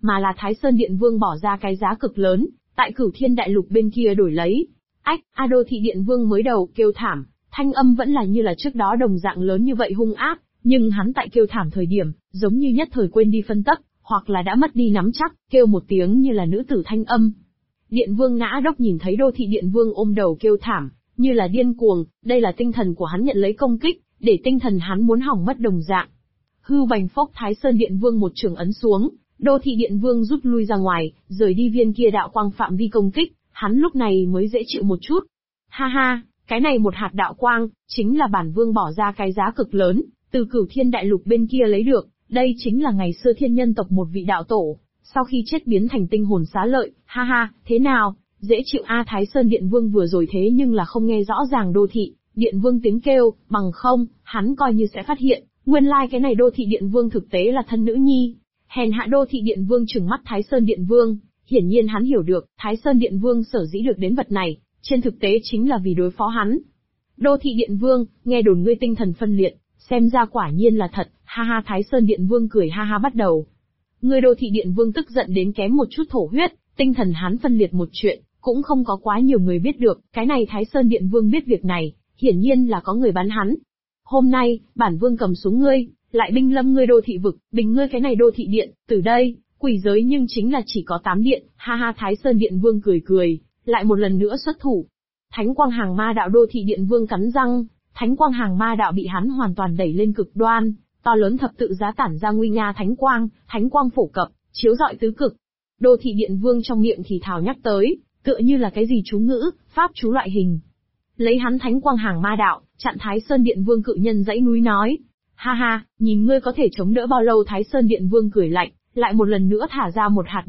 mà là Thái Sơn Điện Vương bỏ ra cái giá cực lớn, tại Cửu Thiên Đại Lục bên kia đổi lấy. Ách, Đô Thị Điện Vương mới đầu kêu thảm, thanh âm vẫn là như là trước đó đồng dạng lớn như vậy hung ác, nhưng hắn tại kêu thảm thời điểm, giống như nhất thời quên đi phân tấp, hoặc là đã mất đi nắm chắc, kêu một tiếng như là nữ tử thanh âm. Điện Vương Ngã Đốc nhìn thấy Đô Thị Điện Vương ôm đầu kêu thảm, như là điên cuồng, đây là tinh thần của hắn nhận lấy công kích, để tinh thần hắn muốn hỏng mất đồng dạng. Hưu bành phốc, Thái Sơn Điện Vương một trường ấn xuống, Đô Thị Điện Vương rút lui ra ngoài, rời đi viên kia đạo quang phạm vi công kích, hắn lúc này mới dễ chịu một chút. Ha ha, cái này một hạt đạo quang, chính là bản vương bỏ ra cái giá cực lớn, từ Cửu Thiên Đại Lục bên kia lấy được, đây chính là ngày xưa thiên nhân tộc một vị đạo tổ, sau khi chết biến thành tinh hồn xá lợi, ha ha, thế nào, dễ chịu a. Thái Sơn Điện Vương vừa rồi thế nhưng là không nghe rõ ràng Đô Thị Điện Vương tiếng kêu, bằng không, hắn coi như sẽ phát hiện, nguyên lai cái này Đô Thị Điện Vương thực tế là thân nữ nhi. Hèn hạ. Đô Thị Điện Vương trừng mắt Thái Sơn Điện Vương, hiển nhiên hắn hiểu được, Thái Sơn Điện Vương sở dĩ được đến vật này, trên thực tế chính là vì đối phó hắn. Đô Thị Điện Vương, nghe đồn ngươi tinh thần phân liệt, xem ra quả nhiên là thật, ha ha. Thái Sơn Điện Vương cười ha ha bắt đầu. Ngươi Đô Thị Điện Vương tức giận đến kém một chút thổ huyết, tinh thần hắn phân liệt một chuyện, cũng không có quá nhiều người biết được, cái này Thái Sơn Điện Vương biết việc này, hiển nhiên là có người bắn hắn. Hôm nay, bản vương cầm xuống ngươi, lại binh lâm ngươi Đô Thị vực, bình ngươi cái này Đô Thị Điện, từ đây, quỷ giới nhưng chính là chỉ có 8 điện, ha ha. Thái Sơn Điện Vương cười cười, lại một lần nữa xuất thủ. Thánh quang hàng ma đạo. Đô Thị Điện Vương cắn răng, thánh quang hàng ma đạo bị hắn hoàn toàn đẩy lên cực đoan, to lớn thập tự giá tản ra nguy nga thánh quang phổ cập, chiếu rọi tứ cực. Đô Thị Điện Vương trong miệng thì thào nhắc tới, tựa như là cái gì chú ngữ, pháp chú loại hình. Lấy hắn thánh quang hàng ma đạo, chặn Thái Sơn Điện Vương cự nhân dãy núi nói. Ha ha, nhìn ngươi có thể chống đỡ bao lâu. Thái Sơn Điện Vương cười lạnh, lại một lần nữa thả ra một hạt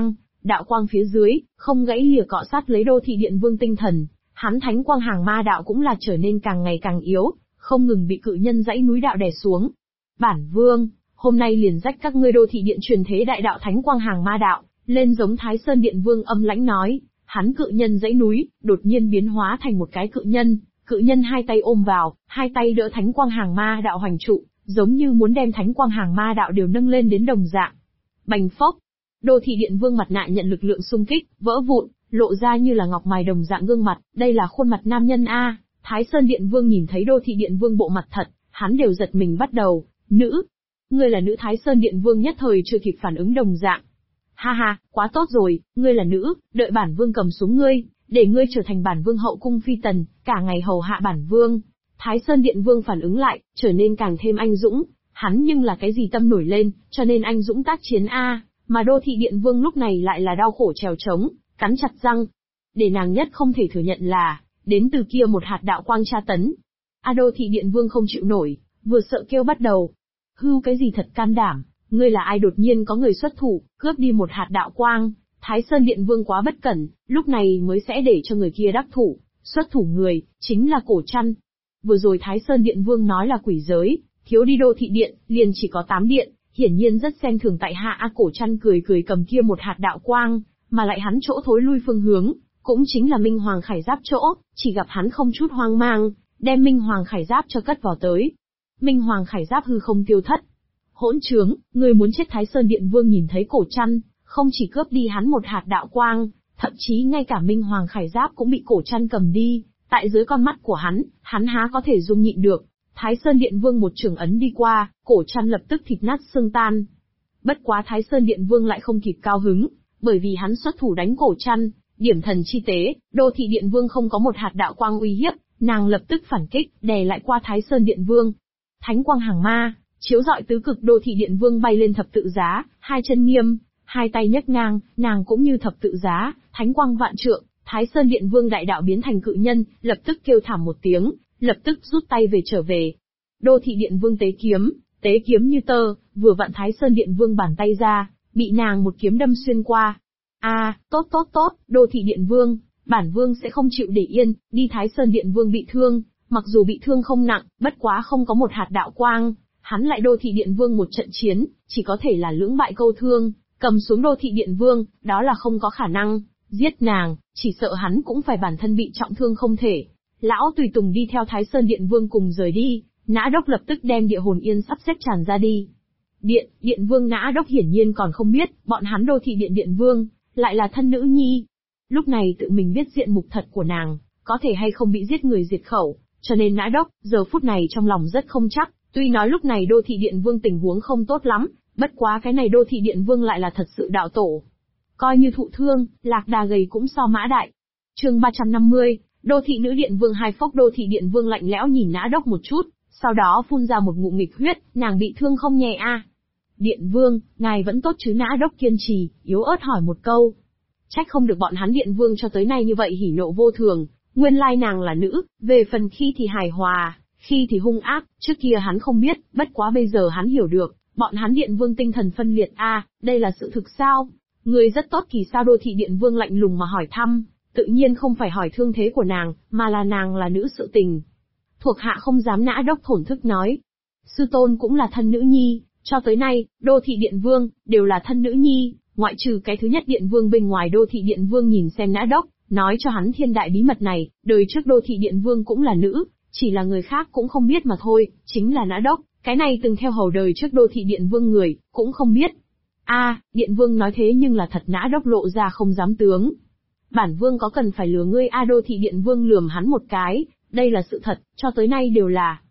đạo quang phía dưới, không gãy lìa cọ sát lấy Đô Thị Điện Vương tinh thần, hắn thánh quang hàng ma đạo cũng là trở nên càng ngày càng yếu, không ngừng bị cự nhân dãy núi đạo đè xuống. Bản vương, hôm nay liền rách các ngươi Đô Thị Điện truyền thế đại đạo thánh quang hàng ma đạo, lên giống. Thái Sơn Điện Vương âm lãnh nói, hắn cự nhân dãy núi, đột nhiên biến hóa thành một cái cự nhân hai tay ôm vào, hai tay đỡ thánh quang hàng ma đạo hoành trụ, giống như muốn đem thánh quang hàng ma đạo đều nâng lên đến đồng dạng. Bành phốc, Đô Thị Điện Vương mặt nạ nhận lực lượng xung kích, vỡ vụn, lộ ra như là ngọc mài đồng dạng gương mặt, đây là khuôn mặt nam nhân a. Thái Sơn Điện Vương nhìn thấy Đô Thị Điện Vương bộ mặt thật, hắn đều giật mình bắt đầu, nữ. Ngươi là nữ. Thái Sơn Điện Vương nhất thời chưa kịp phản ứng đồng dạng. Ha ha, quá tốt rồi, ngươi là nữ, đợi bản vương cầm xuống ngươi, để ngươi trở thành bản vương hậu cung phi tần, cả ngày hầu hạ bản vương. Thái Sơn Điện Vương phản ứng lại, trở nên càng thêm anh dũng, hắn nhưng là cái gì tâm nổi lên, cho nên anh dũng tác chiến a. Mà Đô Thị Điện Vương lúc này lại là đau khổ trèo trống, cắn chặt răng. Để nàng nhất không thể thừa nhận là, đến từ kia một hạt đạo quang tra tấn. Đô Thị Điện Vương không chịu nổi, vừa sợ kêu bắt đầu. Hưu, cái gì thật can đảm, ngươi là ai đột nhiên có người xuất thủ, cướp đi một hạt đạo quang. Thái Sơn Điện Vương quá bất cẩn, lúc này mới sẽ để cho người kia đắc thủ, xuất thủ người, chính là Cổ Trăn. Vừa rồi Thái Sơn Điện Vương nói là quỷ giới, thiếu đi Đô Thị Điện, liền chỉ có 8 điện, hiển nhiên rất xem thường tại hạ. Cổ Trăn cười cười cầm kia một hạt đạo quang, mà lại hắn chỗ thối lui phương hướng, cũng chính là Minh Hoàng Khải Giáp chỗ, chỉ gặp hắn không chút hoang mang, đem Minh Hoàng Khải Giáp cho cất vào tới. Minh Hoàng Khải Giáp hư không tiêu thất. Hỗn trướng, người muốn chết. Thái Sơn Điện Vương nhìn thấy Cổ Trăn, không chỉ cướp đi hắn một hạt đạo quang, thậm chí ngay cả Minh Hoàng Khải Giáp cũng bị Cổ Trăn cầm đi, tại dưới con mắt của hắn há có thể dung nhịn được. Thái Sơn Điện Vương một trường ấn đi qua, Cổ Trăn lập tức thịt nát xương tan. Bất quá Thái Sơn Điện Vương lại không kịp cao hứng, bởi vì hắn xuất thủ đánh Cổ Trăn, điểm thần chi tế, Đô Thị Điện Vương không có một hạt đạo quang uy hiếp, nàng lập tức phản kích, đè lại qua Thái Sơn Điện Vương. Thánh quang hàng ma, chiếu rọi tứ cực. Đô Thị Điện Vương bay lên thập tự giá, hai chân nghiêm, hai tay nhấc ngang, nàng cũng như thập tự giá, thánh quang vạn trượng. Thái Sơn Điện Vương đại đạo biến thành cự nhân, lập tức kêu thảm một tiếng, lập tức rút tay trở về. Đô Thị Điện Vương tế kiếm như tơ, vừa vặn Thái Sơn Điện Vương bàn tay ra, bị nàng một kiếm đâm xuyên qua. Tốt, Đô Thị Điện Vương, bản vương sẽ không chịu để yên, đi. Thái Sơn Điện Vương bị thương, mặc dù bị thương không nặng, bất quá không có một hạt đạo quang, hắn lại Đô Thị Điện Vương một trận chiến, chỉ có thể là lưỡng bại câu thương, cầm xuống Đô Thị Điện Vương, đó là không có khả năng, giết nàng, chỉ sợ hắn cũng phải bản thân bị trọng thương không thể. Lão tùy tùng đi theo Thái Sơn Điện Vương cùng rời đi, Nã Đốc lập tức đem địa hồn yên sắp xếp tràn ra đi. Điện vương Nã Đốc hiển nhiên còn không biết, bọn hắn đô thị điện vương, lại là thân nữ nhi. Lúc này tự mình biết diện mục thật của nàng, có thể hay không bị giết người diệt khẩu, cho nên Nã Đốc, giờ phút này trong lòng rất không chắc, tuy nói lúc này đô thị điện vương tình huống không tốt lắm, bất quá cái này đô thị điện vương lại là thật sự đạo tổ. Coi như thụ thương, lạc đà gầy cũng so mã đại. Chương 350, đô thị nữ điện vương hai phốc đô thị điện vương lạnh lẽo nhìn Nã Đốc một chút, sau đó phun ra một ngụm nghịch huyết, nàng bị thương không nhẹ a. Điện vương, ngài vẫn tốt chứ? Nã Đốc kiên trì, yếu ớt hỏi một câu. Trách không được bọn hắn điện vương cho tới nay như vậy hỉ nộ vô thường, nguyên lai nàng là nữ, về phần khi thì hài hòa, khi thì hung ác, trước kia hắn không biết, bất quá bây giờ hắn hiểu được, bọn hắn điện vương tinh thần phân liệt a, đây là sự thực sao? Người rất tốt kỳ sao? Đô thị điện vương lạnh lùng mà hỏi thăm, tự nhiên không phải hỏi thương thế của nàng, mà là nàng là nữ sự tình. Thuộc hạ không dám. Nã Đốc thổn thức nói. Sư tôn cũng là thân nữ nhi, cho tới nay, đô thị điện vương, đều là thân nữ nhi, ngoại trừ cái thứ nhất điện vương bên ngoài. Đô thị điện vương nhìn xem Nã Đốc, nói cho hắn thiên đại bí mật này, đời trước đô thị điện vương cũng là nữ, chỉ là người khác cũng không biết mà thôi, chính là Nã Đốc, cái này từng theo hầu đời trước đô thị điện vương người, cũng không biết. Điện vương nói thế nhưng là thật. Nã Đốc lộ ra không dám tướng. Bản vương có cần phải lừa ngươi đô thị điện vương lườm hắn một cái, đây là sự thật, cho tới nay đều là.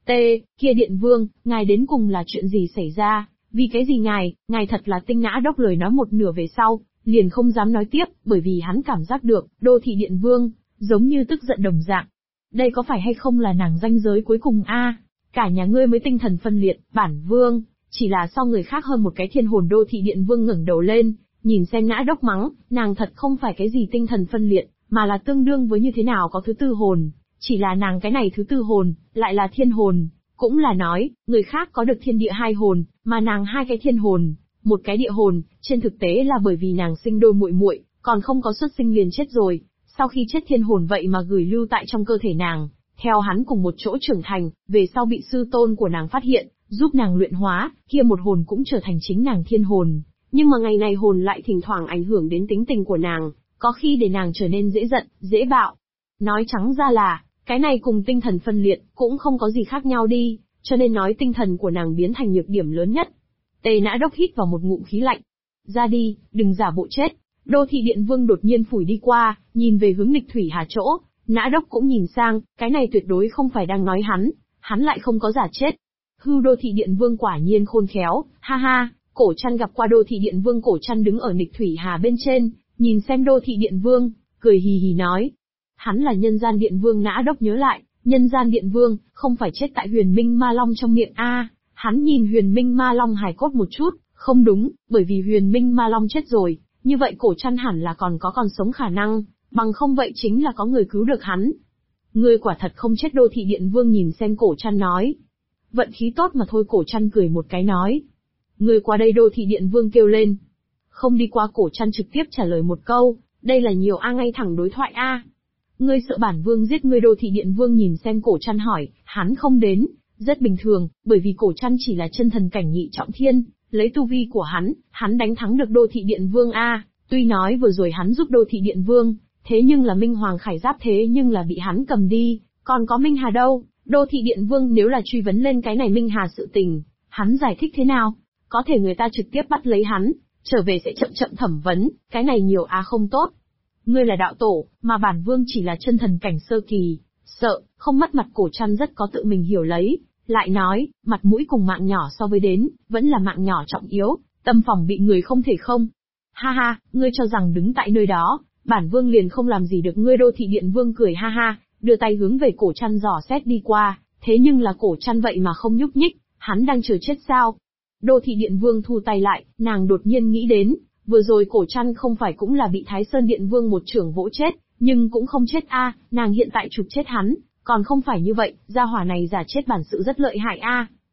Kia điện vương, ngài đến cùng là chuyện gì xảy ra, vì cái gì ngài thật là tinh. Nã Đốc lời nói một nửa về sau, liền không dám nói tiếp, bởi vì hắn cảm giác được, đô thị điện vương, giống như tức giận đồng dạng. Đây có phải hay không là nàng ranh giới cuối cùng cả nhà ngươi mới tinh thần phân liệt, bản vương, chỉ là so người khác hơn một cái thiên hồn. Đô thị điện vương ngẩng đầu lên, nhìn xem Nã Đốc mắng, nàng thật không phải cái gì tinh thần phân liệt, mà là tương đương với như thế nào có thứ tư hồn, chỉ là nàng cái này thứ tư hồn, lại là thiên hồn, cũng là nói, người khác có được thiên địa hai hồn, mà nàng hai cái thiên hồn, một cái địa hồn, trên thực tế là bởi vì nàng sinh đôi muội muội, còn không có xuất sinh liền chết rồi, sau khi chết thiên hồn vậy mà gửi lưu tại trong cơ thể nàng, theo hắn cùng một chỗ trưởng thành, về sau bị sư tôn của nàng phát hiện, giúp nàng luyện hóa, kia một hồn cũng trở thành chính nàng thiên hồn. Nhưng mà ngày này hồn lại thỉnh thoảng ảnh hưởng đến tính tình của nàng, có khi để nàng trở nên dễ giận, dễ bạo. Nói trắng ra là, cái này cùng tinh thần phân liệt, cũng không có gì khác nhau đi, cho nên nói tinh thần của nàng biến thành nhược điểm lớn nhất. Nã Đốc hít vào một ngụm khí lạnh. Ra đi, đừng giả bộ chết. Đô thị điện vương đột nhiên phủi đi qua, nhìn về hướng Lịch Thủy Hà chỗ, Nã Đốc cũng nhìn sang, cái này tuyệt đối không phải đang nói hắn lại không có giả chết. Đô thị điện vương quả nhiên khôn khéo, ha ha. Cổ Trăn gặp qua đô thị điện vương. Cổ Trăn đứng ở Lịch Thủy Hà bên trên, nhìn xem đô thị điện vương, cười hì hì nói. Hắn là nhân gian điện vương. Nã Đốc nhớ lại, nhân gian điện vương, không phải chết tại Huyền Minh Ma Long trong miệng Hắn nhìn Huyền Minh Ma Long hài cốt một chút, không đúng, bởi vì Huyền Minh Ma Long chết rồi, như vậy Cổ Trăn hẳn là còn sống khả năng, bằng không vậy chính là có người cứu được hắn. Ngươi quả thật không chết. Đô thị điện vương nhìn xem Cổ Trăn nói. Vận khí tốt mà thôi. Cổ Trăn cười một cái nói. Ngươi qua đây. Đô thị điện vương kêu lên. Không đi qua. Cổ Trăn trực tiếp trả lời một câu, đây là nhiều ngay thẳng đối thoại Ngươi sợ bản vương giết ngươi? Đô thị điện vương nhìn xem Cổ Trăn hỏi, hắn không đến, rất bình thường, bởi vì Cổ Trăn chỉ là chân thần cảnh nhị trọng thiên, lấy tu vi của hắn đánh thắng được đô thị điện vương tuy nói vừa rồi hắn giúp đô thị điện vương, thế nhưng là Minh Hoàng Khải Giáp thế nhưng là bị hắn cầm đi, còn có Minh Hà đâu? Đô thị điện vương nếu là truy vấn lên cái này Minh Hà sự tình, hắn giải thích thế nào? Có thể người ta trực tiếp bắt lấy hắn, trở về sẽ chậm thẩm vấn, cái này nhiều không tốt. Ngươi là đạo tổ, mà bản vương chỉ là chân thần cảnh sơ kỳ, sợ không mất mặt. Cổ Trăn rất có tự mình hiểu lấy, lại nói, mặt mũi cùng mạng nhỏ so với đến, vẫn là mạng nhỏ trọng yếu, tâm phòng bị người không thể không. Ha ha, ngươi cho rằng đứng tại nơi đó, bản vương liền không làm gì được ngươi? Đô thị điện vương cười ha ha, đưa tay hướng về Cổ Trăn dò xét đi qua, thế nhưng là Cổ Trăn vậy mà không nhúc nhích, hắn đang chờ chết sao? Đô thị điện vương thu tay lại, nàng đột nhiên nghĩ đến, vừa rồi Cổ Trăn không phải cũng là bị Thái Sơn điện vương một chưởng vỗ chết, nhưng cũng không chết nàng hiện tại chụp chết hắn, còn không phải như vậy, gia hỏa này giả chết bản sự rất lợi hại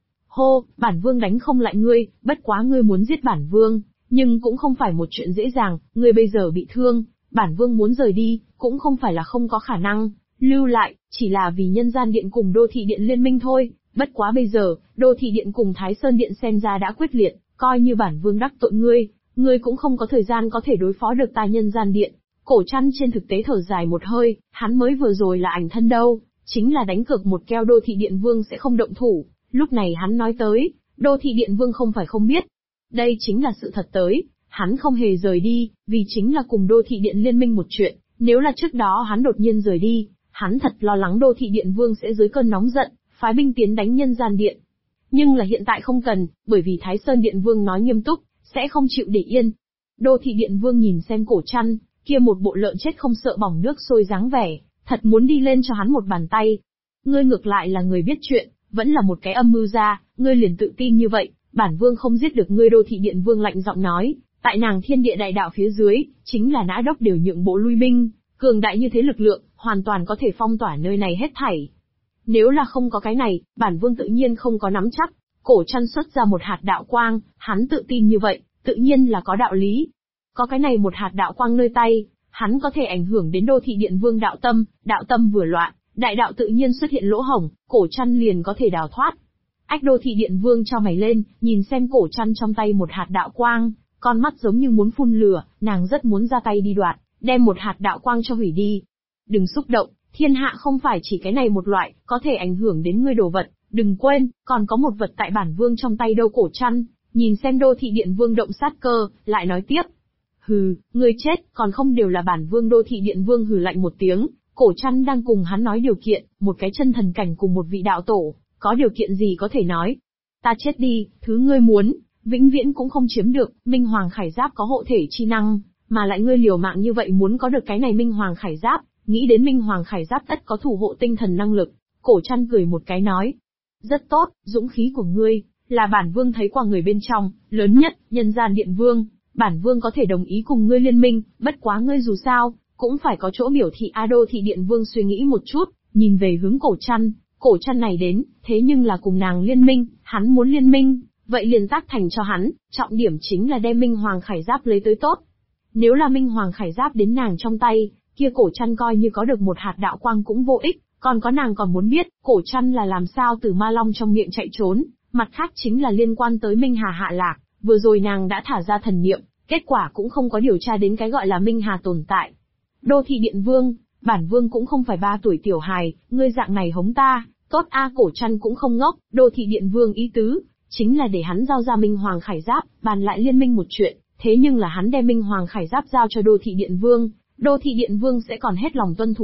Hô, bản vương đánh không lại ngươi, bất quá ngươi muốn giết bản vương, nhưng cũng không phải một chuyện dễ dàng, ngươi bây giờ bị thương, bản vương muốn rời đi, cũng không phải là không có khả năng, lưu lại, chỉ là vì nhân gian điện cùng đô thị điện liên minh thôi, bất quá bây giờ, đô thị điện cùng Thái Sơn điện xem ra đã quyết liệt, coi như bản vương đắc tội ngươi cũng không có thời gian có thể đối phó được ta nhân gian điện. Cổ Trăn trên thực tế thở dài một hơi, hắn mới vừa rồi là ảnh thân đâu, chính là đánh cược một keo đô thị điện vương sẽ không động thủ, lúc này hắn nói tới, Đô thị điện vương không phải không biết. Đây chính là sự thật tới, hắn không hề rời đi, vì chính là cùng đô thị điện liên minh một chuyện, nếu là trước đó hắn đột nhiên rời đi, hắn thật lo lắng đô thị điện vương sẽ dưới cơn nóng giận, phái binh tiến đánh nhân gian điện. Nhưng là hiện tại không cần, bởi vì Thái Sơn điện vương nói nghiêm túc, sẽ không chịu để yên. Đô thị điện vương nhìn xem Cổ Trăn, kia một bộ lợn chết không sợ bỏng nước sôi dáng vẻ, thật muốn đi lên cho hắn một bàn tay. Ngươi ngược lại là người biết chuyện, vẫn là một cái âm mưu gia, ngươi liền tự tin như vậy, bản vương không giết được ngươi. Đô thị điện vương lạnh giọng nói, tại nàng thiên địa đại đạo phía dưới, chính là nã đốc đều nhượng bộ lui binh, cường đại như thế lực lượng, hoàn toàn có thể phong tỏa nơi này hết thảy. Nếu là không có cái này, bản vương tự nhiên không có nắm chắc. Cổ Trăn xuất ra một hạt đạo quang, hắn tự tin như vậy, tự nhiên là có đạo lý. Có cái này một hạt đạo quang nơi tay, hắn có thể ảnh hưởng đến đô thị điện vương đạo tâm vừa loạn, đại đạo tự nhiên xuất hiện lỗ hổng, Cổ Trăn liền có thể đào thoát. Ách, đô thị điện vương cho mày lên, nhìn xem Cổ Trăn trong tay một hạt đạo quang, con mắt giống như muốn phun lửa, nàng rất muốn ra tay đi đoạt, đem một hạt đạo quang cho hủy đi. Đừng xúc động, thiên hạ không phải chỉ cái này một loại, có thể ảnh hưởng đến ngươi đồ vật, đừng quên, còn có một vật tại bản vương trong tay đâu. Cổ Trăn nhìn xem đô thị điện vương động sát cơ, lại nói tiếp. Hừ, ngươi chết, còn không đều là bản vương. Đô thị điện vương hừ lạnh một tiếng, Cổ Trăn đang cùng hắn nói điều kiện, một cái chân thần cảnh cùng một vị đạo tổ, có điều kiện gì có thể nói. Ta chết đi, thứ ngươi muốn, vĩnh viễn cũng không chiếm được. Minh Hoàng Khải Giáp có hộ thể chi năng, mà lại ngươi liều mạng như vậy muốn có được cái này Minh Hoàng Khải Giáp, nghĩ đến Minh Hoàng Khải Giáp tất có thủ hộ tinh thần năng lực. Cổ Trăn cười một cái nói, rất tốt, dũng khí của ngươi, là bản vương thấy qua người bên trong, lớn nhất, nhân gian điện vương, bản vương có thể đồng ý cùng ngươi liên minh, bất quá ngươi dù sao, cũng phải có chỗ biểu thị. Đô thị điện vương suy nghĩ một chút, nhìn về hướng Cổ Trăn này đến, thế nhưng là cùng nàng liên minh, hắn muốn liên minh, vậy liền tác thành cho hắn, trọng điểm chính là đem Minh Hoàng Khải Giáp lấy tới tốt. Nếu là Minh Hoàng Khải Giáp đến nàng trong tay, kia Cổ Trăn coi như có được một hạt đạo quang cũng vô ích, còn có nàng còn muốn biết, Cổ Trăn là làm sao từ Ma Long trong miệng chạy trốn, mặt khác chính là liên quan tới Minh Hà hạ lạc, vừa rồi nàng đã thả ra thần niệm, kết quả cũng không có điều tra đến cái gọi là Minh Hà tồn tại. Đô thị điện vương, bản vương cũng không phải 3 tuổi tiểu hài, ngươi dạng này hống ta, tốt a. Cổ Trăn cũng không ngốc, đô thị điện vương ý tứ, chính là để hắn giao ra Minh Hoàng Khải Giáp, bàn lại liên minh một chuyện, thế nhưng là hắn đem Minh Hoàng Khải Giáp giao cho đô thị điện vương sẽ còn hết lòng tuân thủ